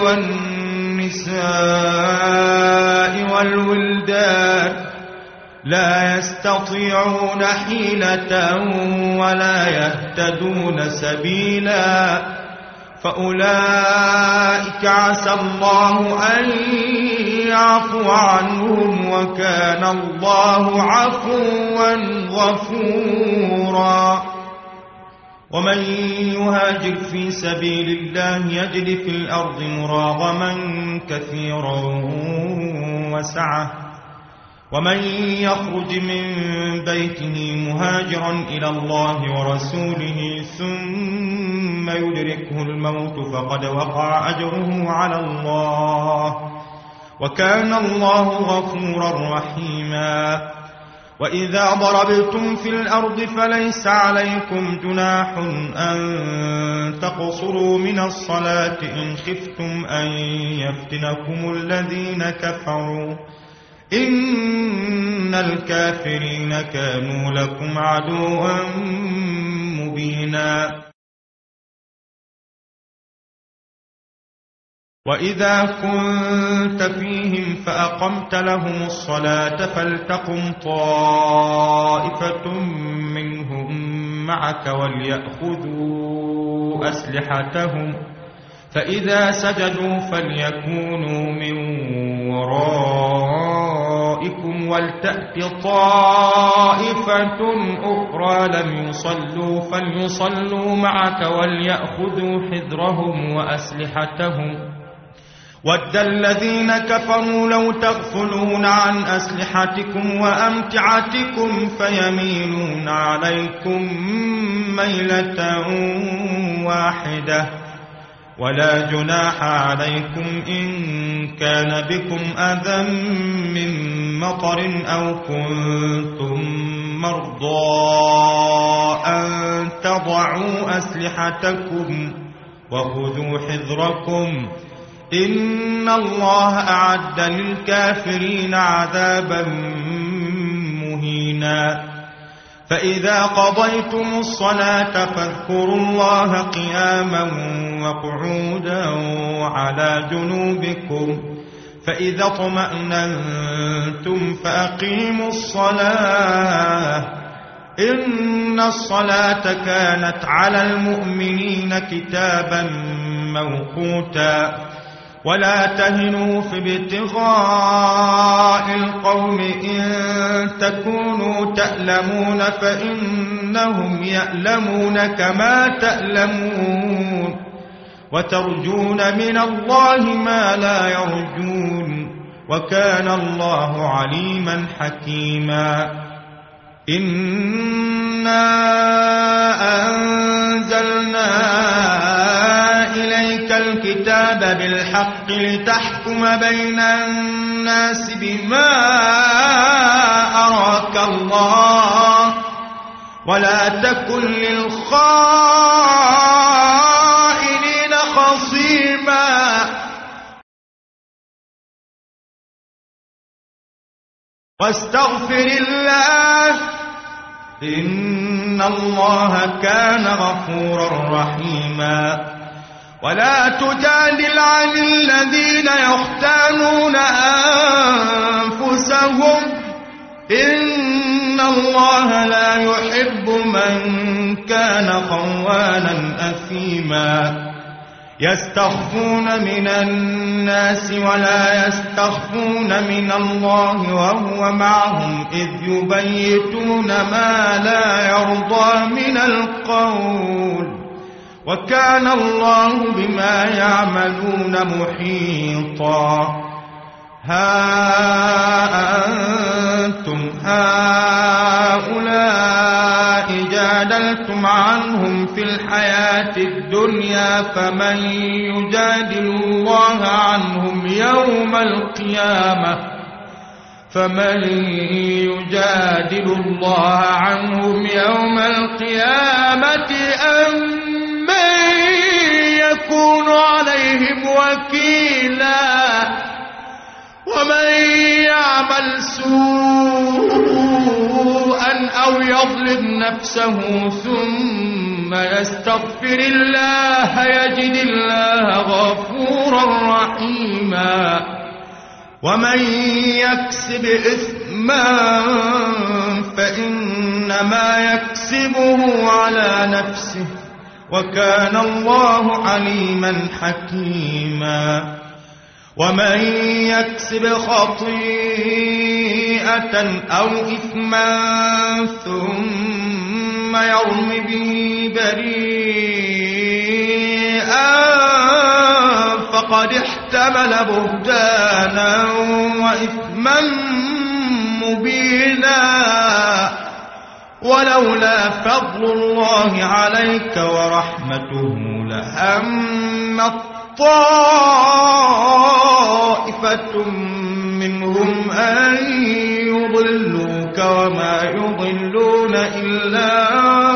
والنساء والولدان لا يستطيعون حيلة ولا يهتدون سبيلا فأولئك عسى الله أن يعفو عنهم، وكان الله عفوا غفورا. ومن يهاجر في سبيل الله يجد في الأرض مراغما كثيرا وسعة، ومن يخرج من بيته مهاجرا إلى الله ورسوله ثم يدركه الموت فقد وقع أجره على الله، وكان الله غفورا رحيما. وإذا ضربتم في الأرض فليس عليكم جناح أن تقصروا من الصلاة إن خفتم أن يفتنكم الذين كفروا، إن الكافرين كانوا لكم عدوا مبينا. وإذا كنت فيهم فأقمت لهم الصلاة فلتقم طائفة منهم معك وليأخذوا أسلحتهم، فإذا سجدوا فليكونوا من ورائكم ولتأت طائفة أخرى لم يصلوا فليصلوا معك وليأخذوا حذرهم وأسلحتهم. ود الذين كفروا لو تغفلون عن أسلحتكم وأمتعتكم فيميلون عليكم ميلة واحدة، ولا جناح عليكم إن كان بكم أذى من مطر أو كنتم مرضى أن تضعوا أسلحتكم وخذوا حذركم، إن الله أعد للكافرين عذابا مهينا. فإذا قضيتم الصلاة فاذكروا الله قياما وقعودا وعلى جنوبكم، فإذا اطمأننتم فأقيموا الصلاة، إن الصلاة كانت على المؤمنين كتابا موقوتا. ولا تهنوا في ابتغاء القوم إن تكونوا تألمون فإنهم يألمون كما تألمون، وترجون من الله ما لا يرجون، وكان الله عليما حكيما. إنا أنزلنا إليك الكتاب بالحق لتحكم بين الناس بما أراك الله، ولا تكن للخائنين خصيما، واستغفر الله إن الله كان غفورا رحيما. ولا تجادل عن الذين يختانون أنفسهم، إن الله لا يحب من كان خوانا أثيما. يستخفون من الناس ولا يستخفون من الله وهو معهم إذ يبيتون ما لا يرضى من القول، وكان الله بما يعملون محيطا. ها أنتم هؤلاء جادلتم عنهم في الحياة الدنيا، فمن يجادل الله عنهم يوم القيامة فمن يجادل الله عنهم يوم القيامة أم يكون عليهم وكيلا. ومن يعمل سوءا أو يظلم نفسه ثم يستغفر الله يجد الله غفورا رحيما. ومن يكسب إثما فإنما يكسبه على نفسه، وكان الله عليما حكيما. ومن يكسب خطيئة أو إثما ثم يرم به بريئا فقد احتمل بهتانا وإثما مبينا. ولولا فضل الله عليك ورحمته لهم طائفة منهم أن يضلوك وما يضلون إلا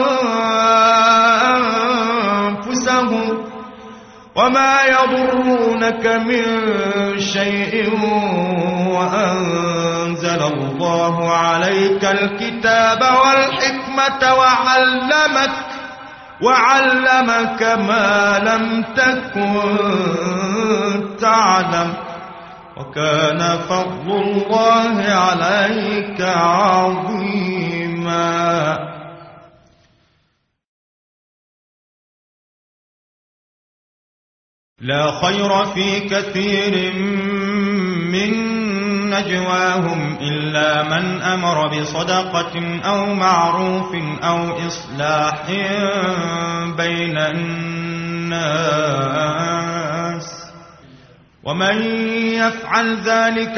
أنفسهم وما يضرونك من شيء وأنزل الله عليك الكتاب والحكمة وعلمك وعلمك ما لم تكن تعلم وكان فضل الله عليك عظيما. لا خير في كثير من نجواهم إلا من أمر بصدقة أو معروف أو إصلاح بين الناس ومن يفعل ذلك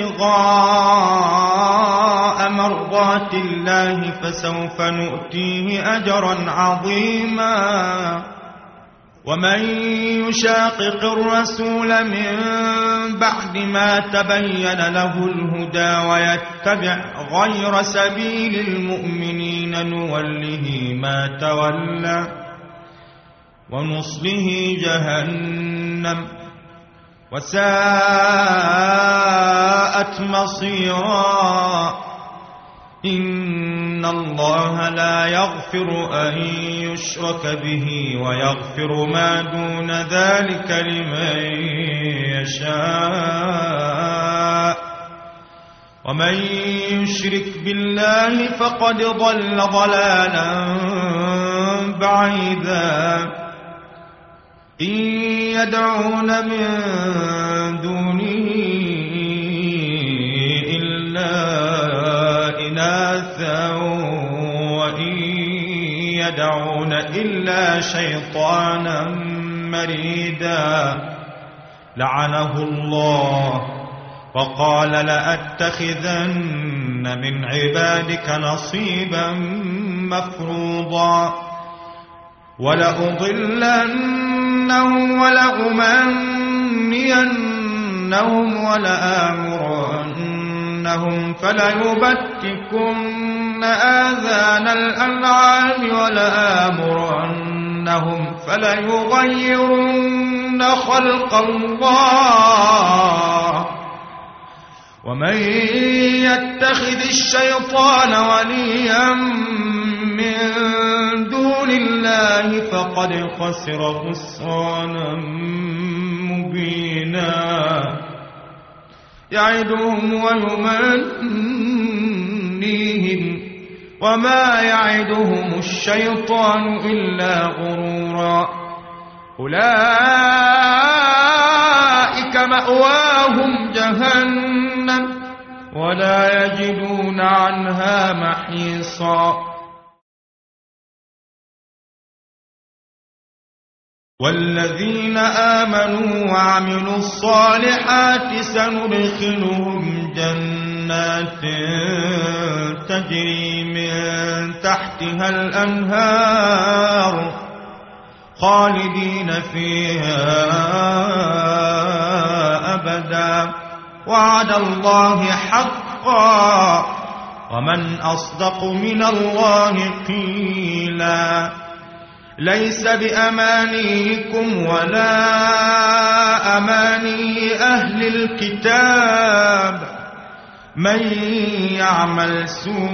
ابتغاء مرضات الله فسوف نؤتيه أجرا عظيما. ومن يشاقق الرسول من بعد ما تبين له الهدى ويتبع غير سبيل المؤمنين نوله ما تولى ونصله جهنم وساءت مصيرا. إن الله لا يغفر أن يشرك به ويغفر ما دون ذلك لمن يشاء ومن يشرك بالله فقد ضل ضلالا بعيدا. إن يدعون من دونه إلا إناثا وإن يدعون إلا شيطانا مريدا لعنه الله وقال لأتخذن من عبادك نصيبا مفروضا ولأضلنهم ولأمنينهم ولآمرنهم فليبتكن آذان الأنعام ولآمرنهم فليغيرن خلق الله. ومن يتخذ الشيطان وليا من دون الله فقد خسر خسرانا مبينا. يعدهم ويمنيهم وما يعدهم الشيطان إلا غرورا. أولئك مأواهم جهنم ولا يجدون عنها محيصا. والذين آمنوا وعملوا الصالحات سندخلهم جنات تجري من تحتها الأنهار خالدين فيها أبدا وعد الله حقا ومن أصدق من الله قيلا. ليس بأمانيكم ولا أماني أهل الكتاب من يعمل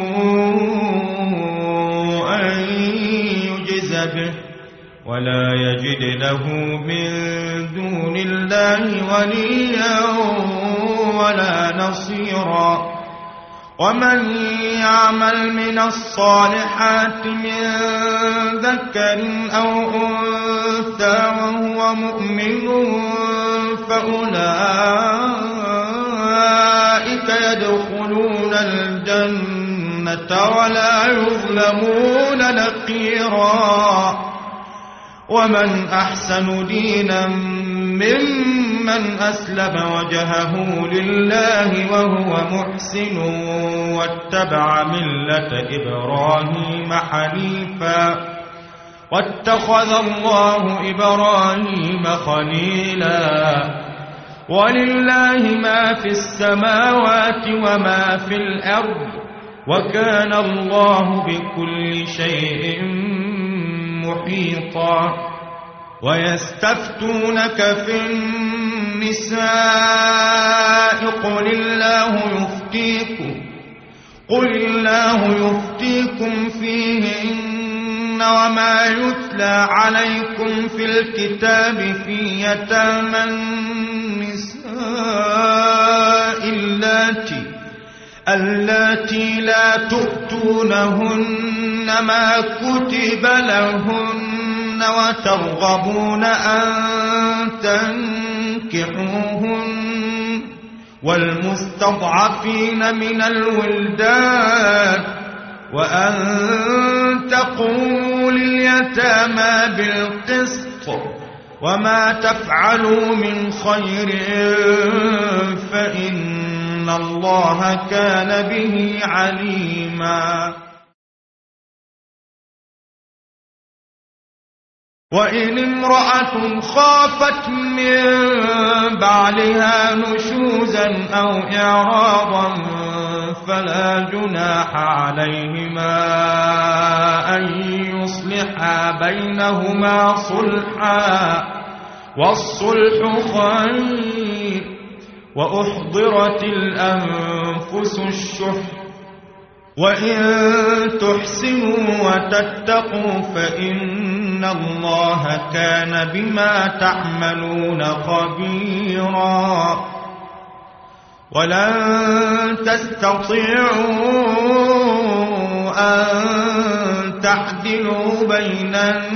سوءا يجز به ولا يجد له من دون الله وليا ولا نصيرا. ومن يعمل من الصالحات من ذكر أو أنثى وهو مؤمن فأولئك يدخلون الجنة ولا يظلمون نقيرا ومن أحسن دينا ممن أسلم وجهه لله وهو محسن واتبع ملة إبراهيم حنيفا واتخذ الله إبراهيم خليلا ولله ما في السماوات وما في الأرض وكان الله بكل شيء محيطا ويستفتونك في النساء قل الله يفتيكم قل الله يفتيكم فيهن وما يتلى عليكم في الكتاب في يتامى النساء اللاتي اللاتي لا تؤتونهن ما كتب لهن وترغبون أن تنكحوهن والمستضعفين من الولدان وأن تقوموا لليتامى بالقسط وما تفعلوا من خير فإن الله كان به عليما وإن امرأة خافت من بعلها نشوزا أو إعراضا فلا جناح عليهما أن يصلحا بينهما صلحا والصلح خير وأحضرت الأنفس الشح وإن تحسنوا وتتقوا فإن الله كان بما تعملون خبيرا ولن تستطيعوا أن تعدلوا بين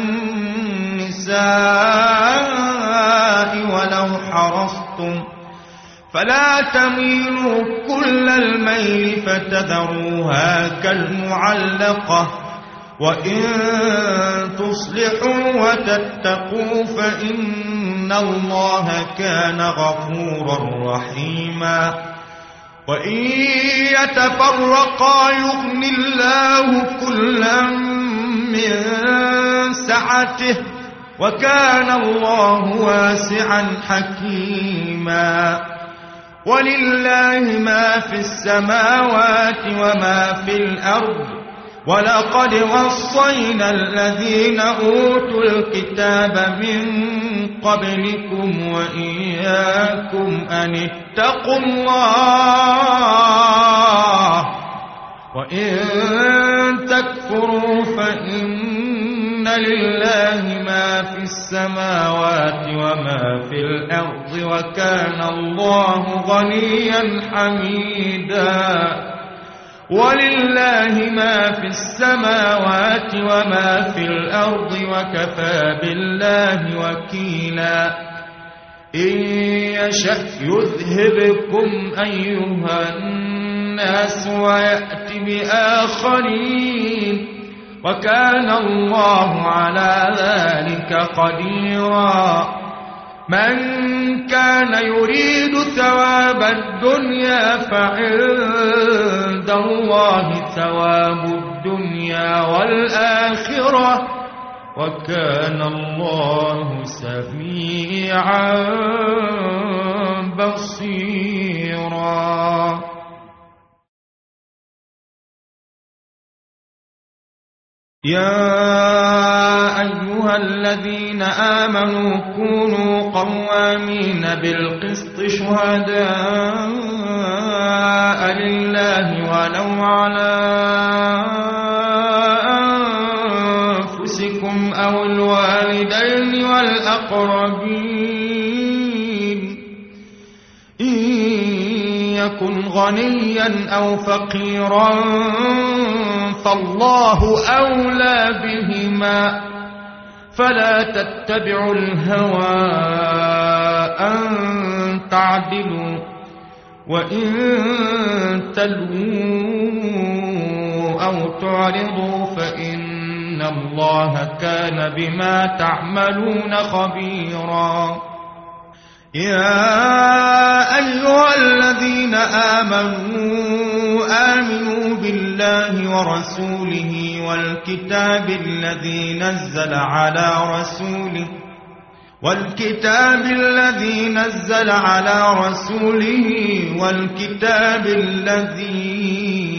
النساء ولو حرصتم فلا تميلوا كل الميل فتذروها كالمعلقة وإن تصلحوا وتتقوا فإن الله كان غفورا رحيما وإن يتفرقا يغني الله كلا من سعته وكان الله واسعا حكيما ولله ما في السماوات وما في الأرض ولقد وصينا الذين أوتوا الكتاب من قبلكم وإياكم أن اتقوا الله وإن تكفروا فإن لله ما في السماوات وما في الأرض وكان الله غنيا حميدا ولله ما في السماوات وما في الأرض وكفى بالله وكيلا إن يشأ يذهبكم أيها الناس ويأتي بآخرين وكان الله على ذلك قديرا من كان يريد ثواب الدنيا فعند الله ثواب الدنيا والآخرة وكان الله سميعا بصيرا يا أيها الذين آمنوا كونوا قوامين بالقسط شهداء لله ولو على أنفسكم أو الوالدين والأقربين إن يكن يكن غنيا أو فقيرا فالله أولى بهما، فلا تتبعوا الهوى أن تعدلوا، وإن تلووا أو تعرضوا فإن الله كان بما تعملون خبيرا. يا أيها الذين آمنوا آمنوا بالله ورسوله والكتاب الذي نزل على رسوله والكتاب الذي نزل على رسوله والكتاب الذي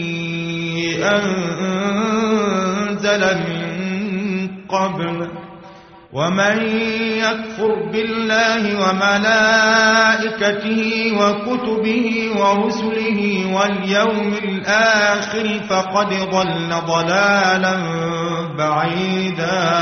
أنزل من قبل، ومن يكفر بالله وملائكته وكتبه ورسله واليوم الآخر فقد ضل ضلالا بعيدا.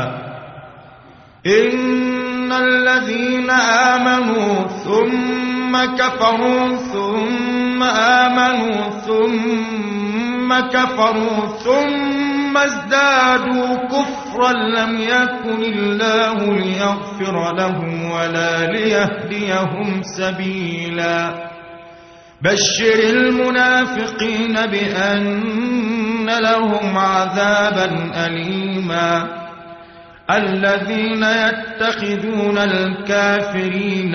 إن الذين آمنوا ثم كفروا ثم آمنوا ثم كفروا ثم ازدادوا كفرا لم يكن الله ليغفر لهم ولا ليهديهم سبيلا. بشر المنافقين بأن لهم عذابا أليما. الذين يتخذون الكافرين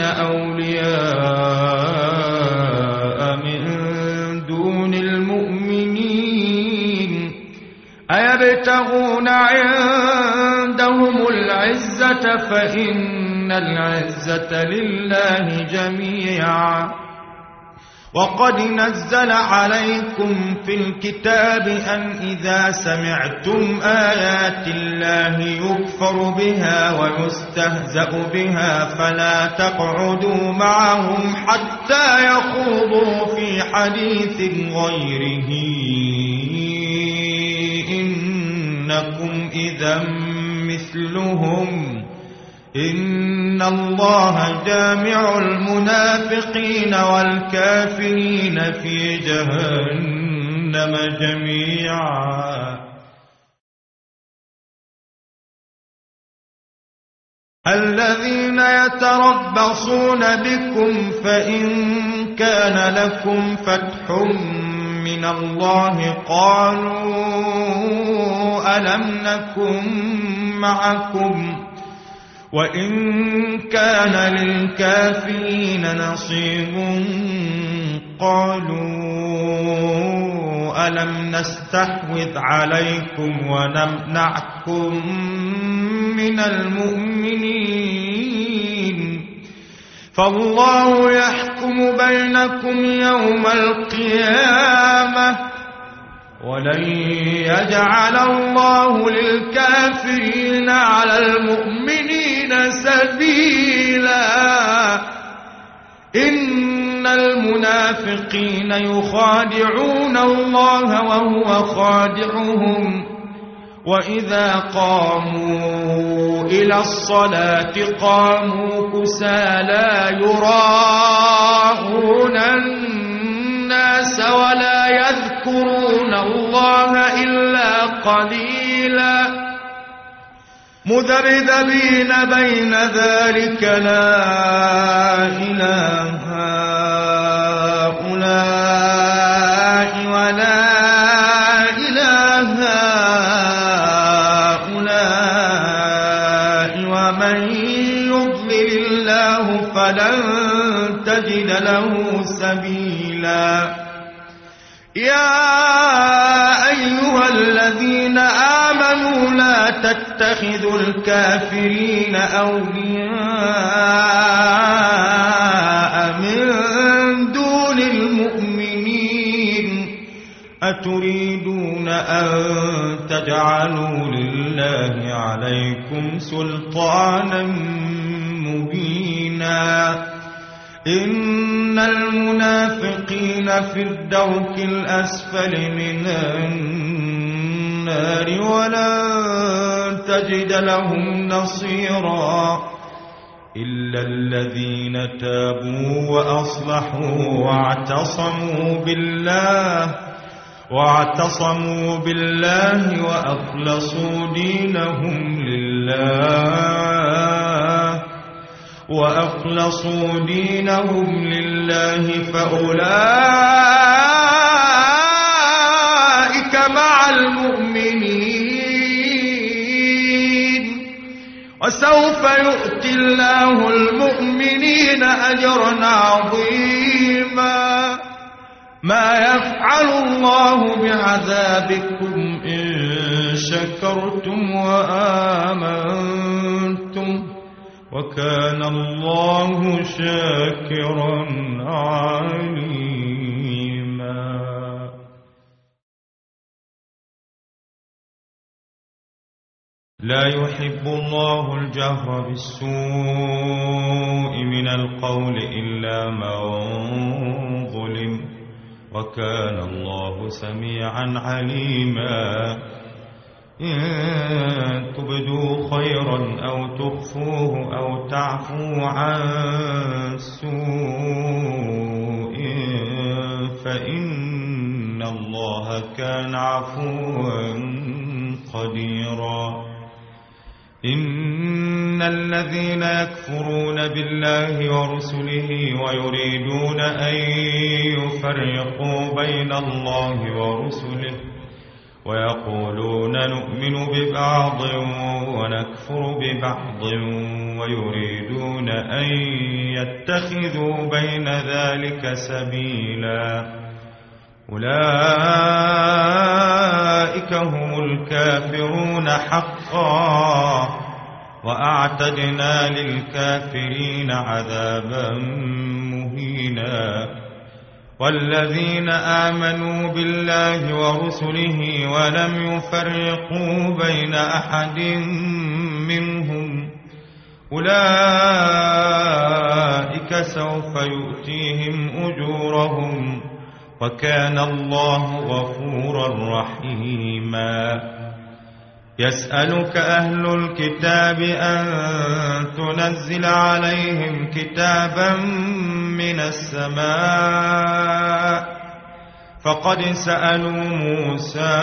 أولياء من دون المؤمنين أيبتغون عندهم العزة فإن العزة لله جميعا. وقد نزل عليكم في الكتاب أن إذا سمعتم آيات الله يكفر بها ويستهزأ بها فلا تقعدوا معهم حتى يخوضوا في حديث غيره إنكم إذا مثلهم. إن الله جامع المنافقين والكافرين في جهنم جميعا. الذين يتربصون بكم فإن كان لكم فتح من الله قالوا ألم نكن معكم، وإن كان للكافرين نصيب قالوا ألم نستحوذ عليكم ونمنعكم من المؤمنين، فالله يحكم بينكم يوم القيامة ولن يجعل الله للكافرين على المؤمنين سبيلا. إن المنافقين يخادعون الله وهو خادعهم، وإذا قاموا إلى الصلاة قاموا كسالى يراءون الناس ولا يذكرون الله إلا قليلا مذبذبين بين ذلك لا إله هؤلاء ولا إله هؤلاء ومن يضلل الله فلن تجد له سبيلا. يا أيها الذين آمنوا لا تتخذوا الكافرين أولياء من دون المؤمنين أتريدون أن تجعلوا لله عليكم سلطانا مبينا. إن المنافقين في الدرك الأسفل من النار ولن تجد لهم نصيرا. إلا الذين تابوا وأصلحوا واعتصموا بالله واعتصموا بالله وأخلصوا دينهم لله وأخلصوا دينهم لله فأولئك مع المؤمنين وسوف يؤتي الله المؤمنين أجرا عظيما ما يفعل الله بعذابكم إن شكرتم وآمنتم وكان الله شاكرا عليما. لا يحب الله الجهر بالسوء من القول إلا من ظلم وكان الله سميعا عليما. إن تبدوا خيرا أو تخفوه أو تعفو عن سوء فإن الله كان عفوا قديرا. إن الذين يكفرون بالله ورسله ويريدون أن يفرقوا بين الله ورسله ويقولون نؤمن ببعض ونكفر ببعض ويريدون أن يتخذوا بين ذلك سبيلا أولئك هم الكافرون حقا وأعتدنا للكافرين عذابا مهينا. والذين آمنوا بالله ورسله ولم يفرقوا بين أحد منهم أولئك سوف يؤتيهم أجورهم وكان الله غفورا رحيما. يسألك أهل الكتاب أن تنزل عليهم كتابا من السماء فقد سألوا موسى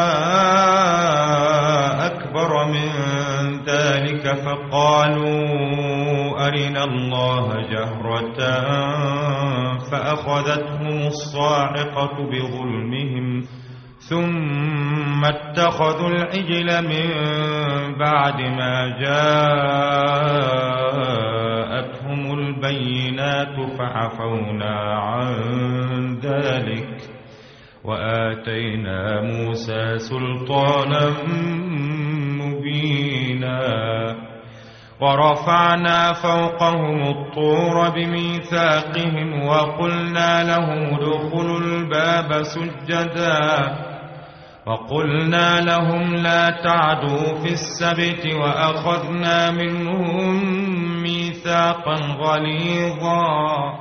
أكبر من ذلك فقالوا أرنا الله جهرة فأخذتهم الصاعقة بظلمهم ثم اتخذوا العجل من بعد ما جاءتهم البينات فعفونا عن ذلك وآتينا موسى سلطانا مبينا. ورفعنا فوقهم الطور بميثاقهم وقلنا لهم ادخلوا الباب سجدا وقلنا لهم لا تعدوا في السبت وأخذنا منهم ميثاقا غليظا.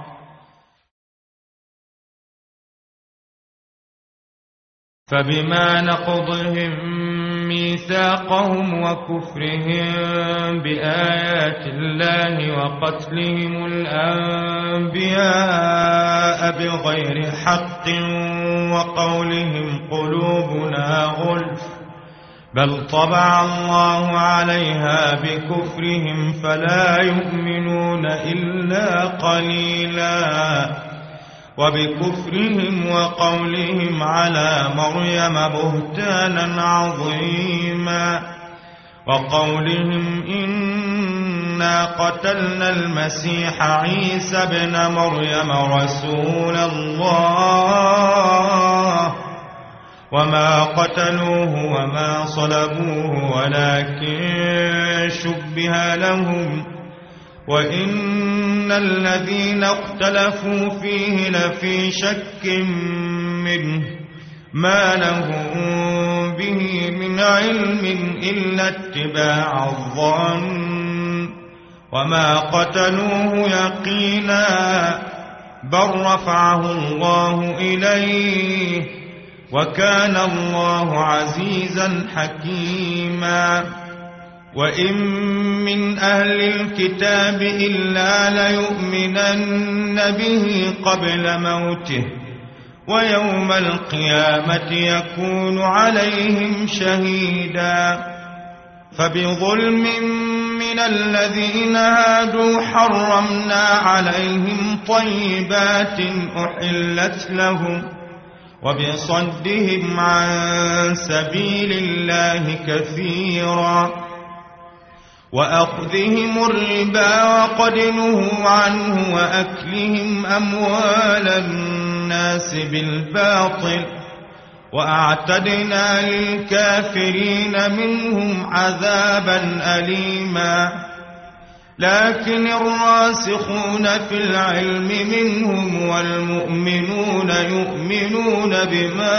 فبما نقضهم ميثاقهم وكفرهم بآيات الله وقتلهم الأنبياء بغير حق وقولهم قلوبنا غلف بل طبع الله عليها بكفرهم فلا يؤمنون إلا قليلا. وبكفرهم وقولهم على مريم بهتانا عظيما وقولهم إنا قتلنا المسيح عيسى ابن مريم رسول الله وما قتلوه وما صلبوه ولكن شبه لهم وإن الذين اختلفوا فيه لفي شك منه ما لهم به من علم إلا اتباع الظن وما قتلوه يقينا بل رفعه الله إليه وكان الله عزيزا حكيما. وإن من أهل الكتاب إلا ليؤمنن به قبل موته ويوم القيامة يكون عليهم شهيدا فبظلم من الذين هادوا حرمنا عليهم طيبات أحلت لهم وبصدهم عن سبيل الله كثيرا وأخذهم الربا وقد نهوا عنه وأكلهم أموال الناس بالباطل وأعتدنا للكافرين منهم عذابا أليما لكن الراسخون في العلم منهم والمؤمنون يؤمنون بما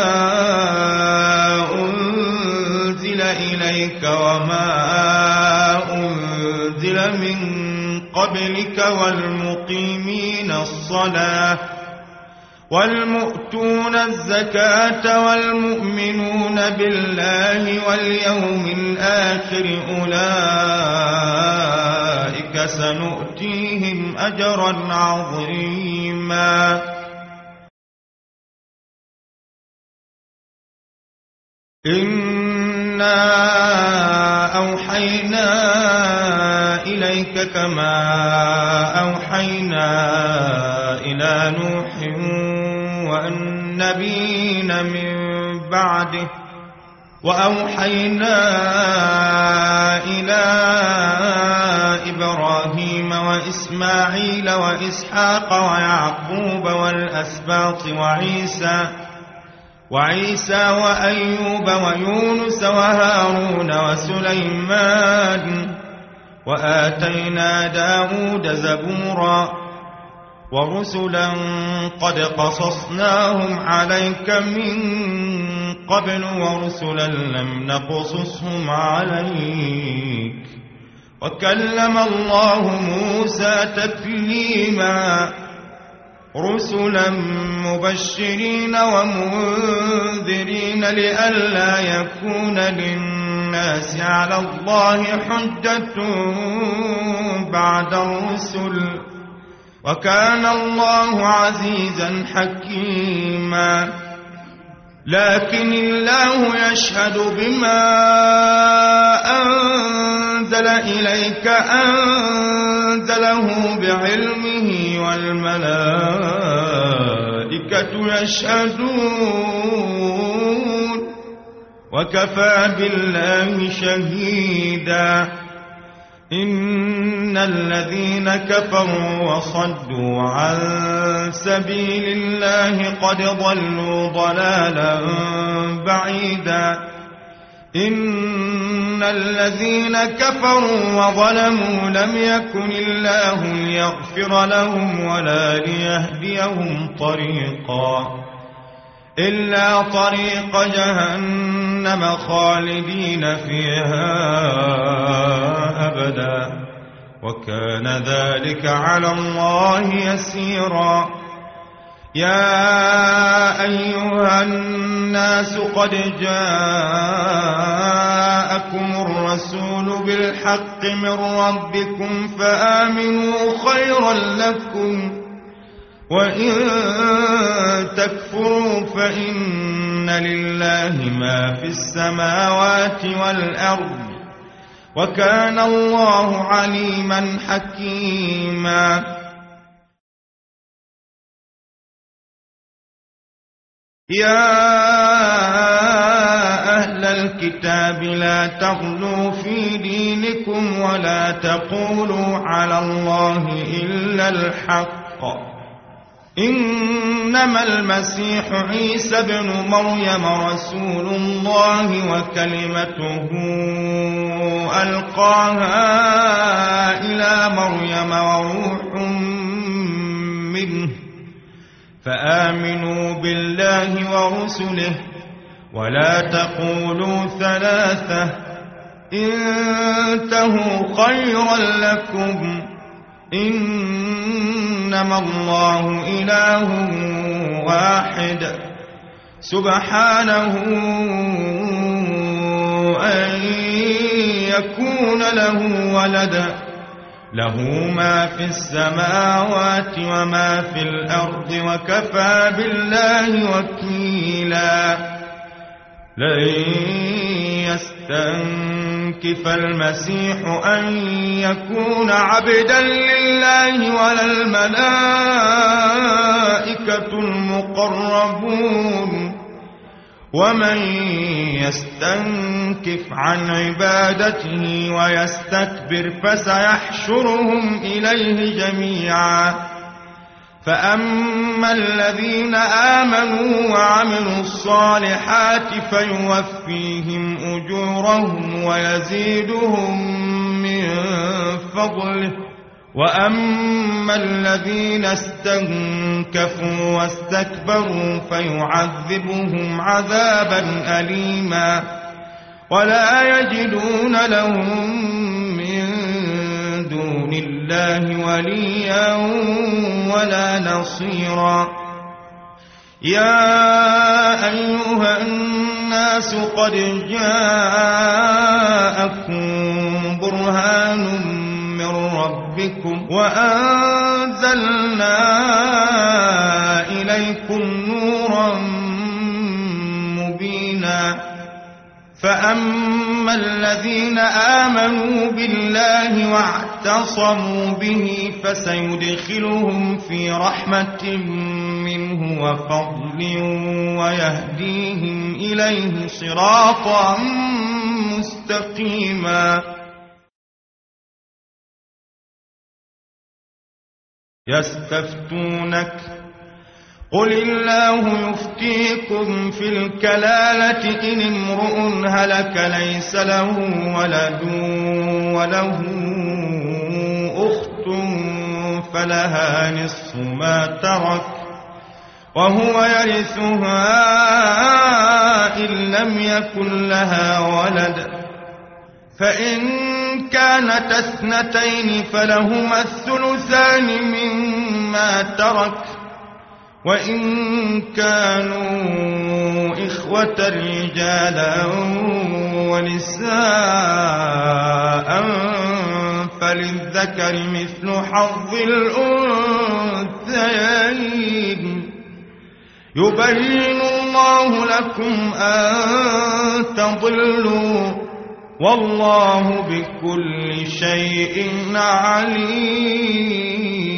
أنزل إليك وما أنزل من قبلك والمقيمين الصلاة والمؤتون الزكاة والمؤمنون بالله واليوم الآخر أولئك سنؤتيهم أجرا عظيما إنا أوحينا إليك كما أوحينا إلى نوح والنبيين من بعده وأوحينا إلى إبراهيم وإسماعيل وإسحاق ويعقوب والأسباط وعيسى وعيسى وأيوب ويونس وهارون وسليمان وآتينا داود زبورا ورسلا قد قصصناهم عليك من قبل ورسلا لم نقصصهم عليك وكلم الله موسى تكليما رسلا مبشرين ومنذرين لئلا يكون للناس على الله حجة بعد الرسل وكان الله عزيزا حكيما لكن الله يشهد بما أنزل إليك أنزله بعلمه والملائكة يشهدون وكفى بالله شهيدا إن الذين كفروا وصدوا عن سبيل الله قد ضلوا ضلالا بعيدا إن الذين كفروا وظلموا لم يكن الله ليغفر لهم ولا ليهديهم طريقا إلا طريق جهنم خالدين فيها أبدا وكان ذلك على الله يسيرا يا أيها الناس قد جاءكم الرسول بالحق من ربكم فآمنوا خيرا لكم وإن تكفروا فإن لله ما في السماوات والأرض وكان الله عليما حكيما يا أهل الكتاب لا تغلوا في دينكم ولا تقولوا على الله إلا الحق إنما المسيح عيسى ابن مريم رسول الله وكلمته ألقاها إلى مريم وروح منه فآمنوا بالله ورسله ولا تقولوا ثلاثة انتهوا خيرا لكم إنما الله إله واحد سبحانه أن يكون له ولد له ما في السماوات وما في الأرض وكفى بالله وكيلا لن يستنكف المسيح أن يكون عبدا لله ولا الملائكة المقربون ومن يستنكف عن عبادته ويستكبر فسيحشرهم إليه جميعا فأما الذين آمنوا وعملوا الصالحات فيوفيهم أجورهم ويزيدهم من فضله وأما الذين استنكفوا واستكبروا فيعذبهم عذابا أليما ولا يجدون لهم من دون الله وليا ولا نصيرا يا أيها الناس قد جاءكم برهان من ربكم وأنزلنا إليكم نورا مبينا فأما الذين آمنوا بالله واعتصموا به فسيدخلهم في رحمة منه وفضل ويهديهم إليه صراطا مستقيما يستفتونك قل الله يفتيكم في الكلالة إن امرؤ هلك ليس له ولد وله أخت فلها نصف ما ترك وهو يرثها إن لم يكن لها ولد فإن كانت اثنتين فلهما الثلثان مما ترك وإن كانوا إخوة رجالا ونساء فللذكر مثل حظ الأنثيين يبين الله لكم أن تضلوا والله بكل شيء عليم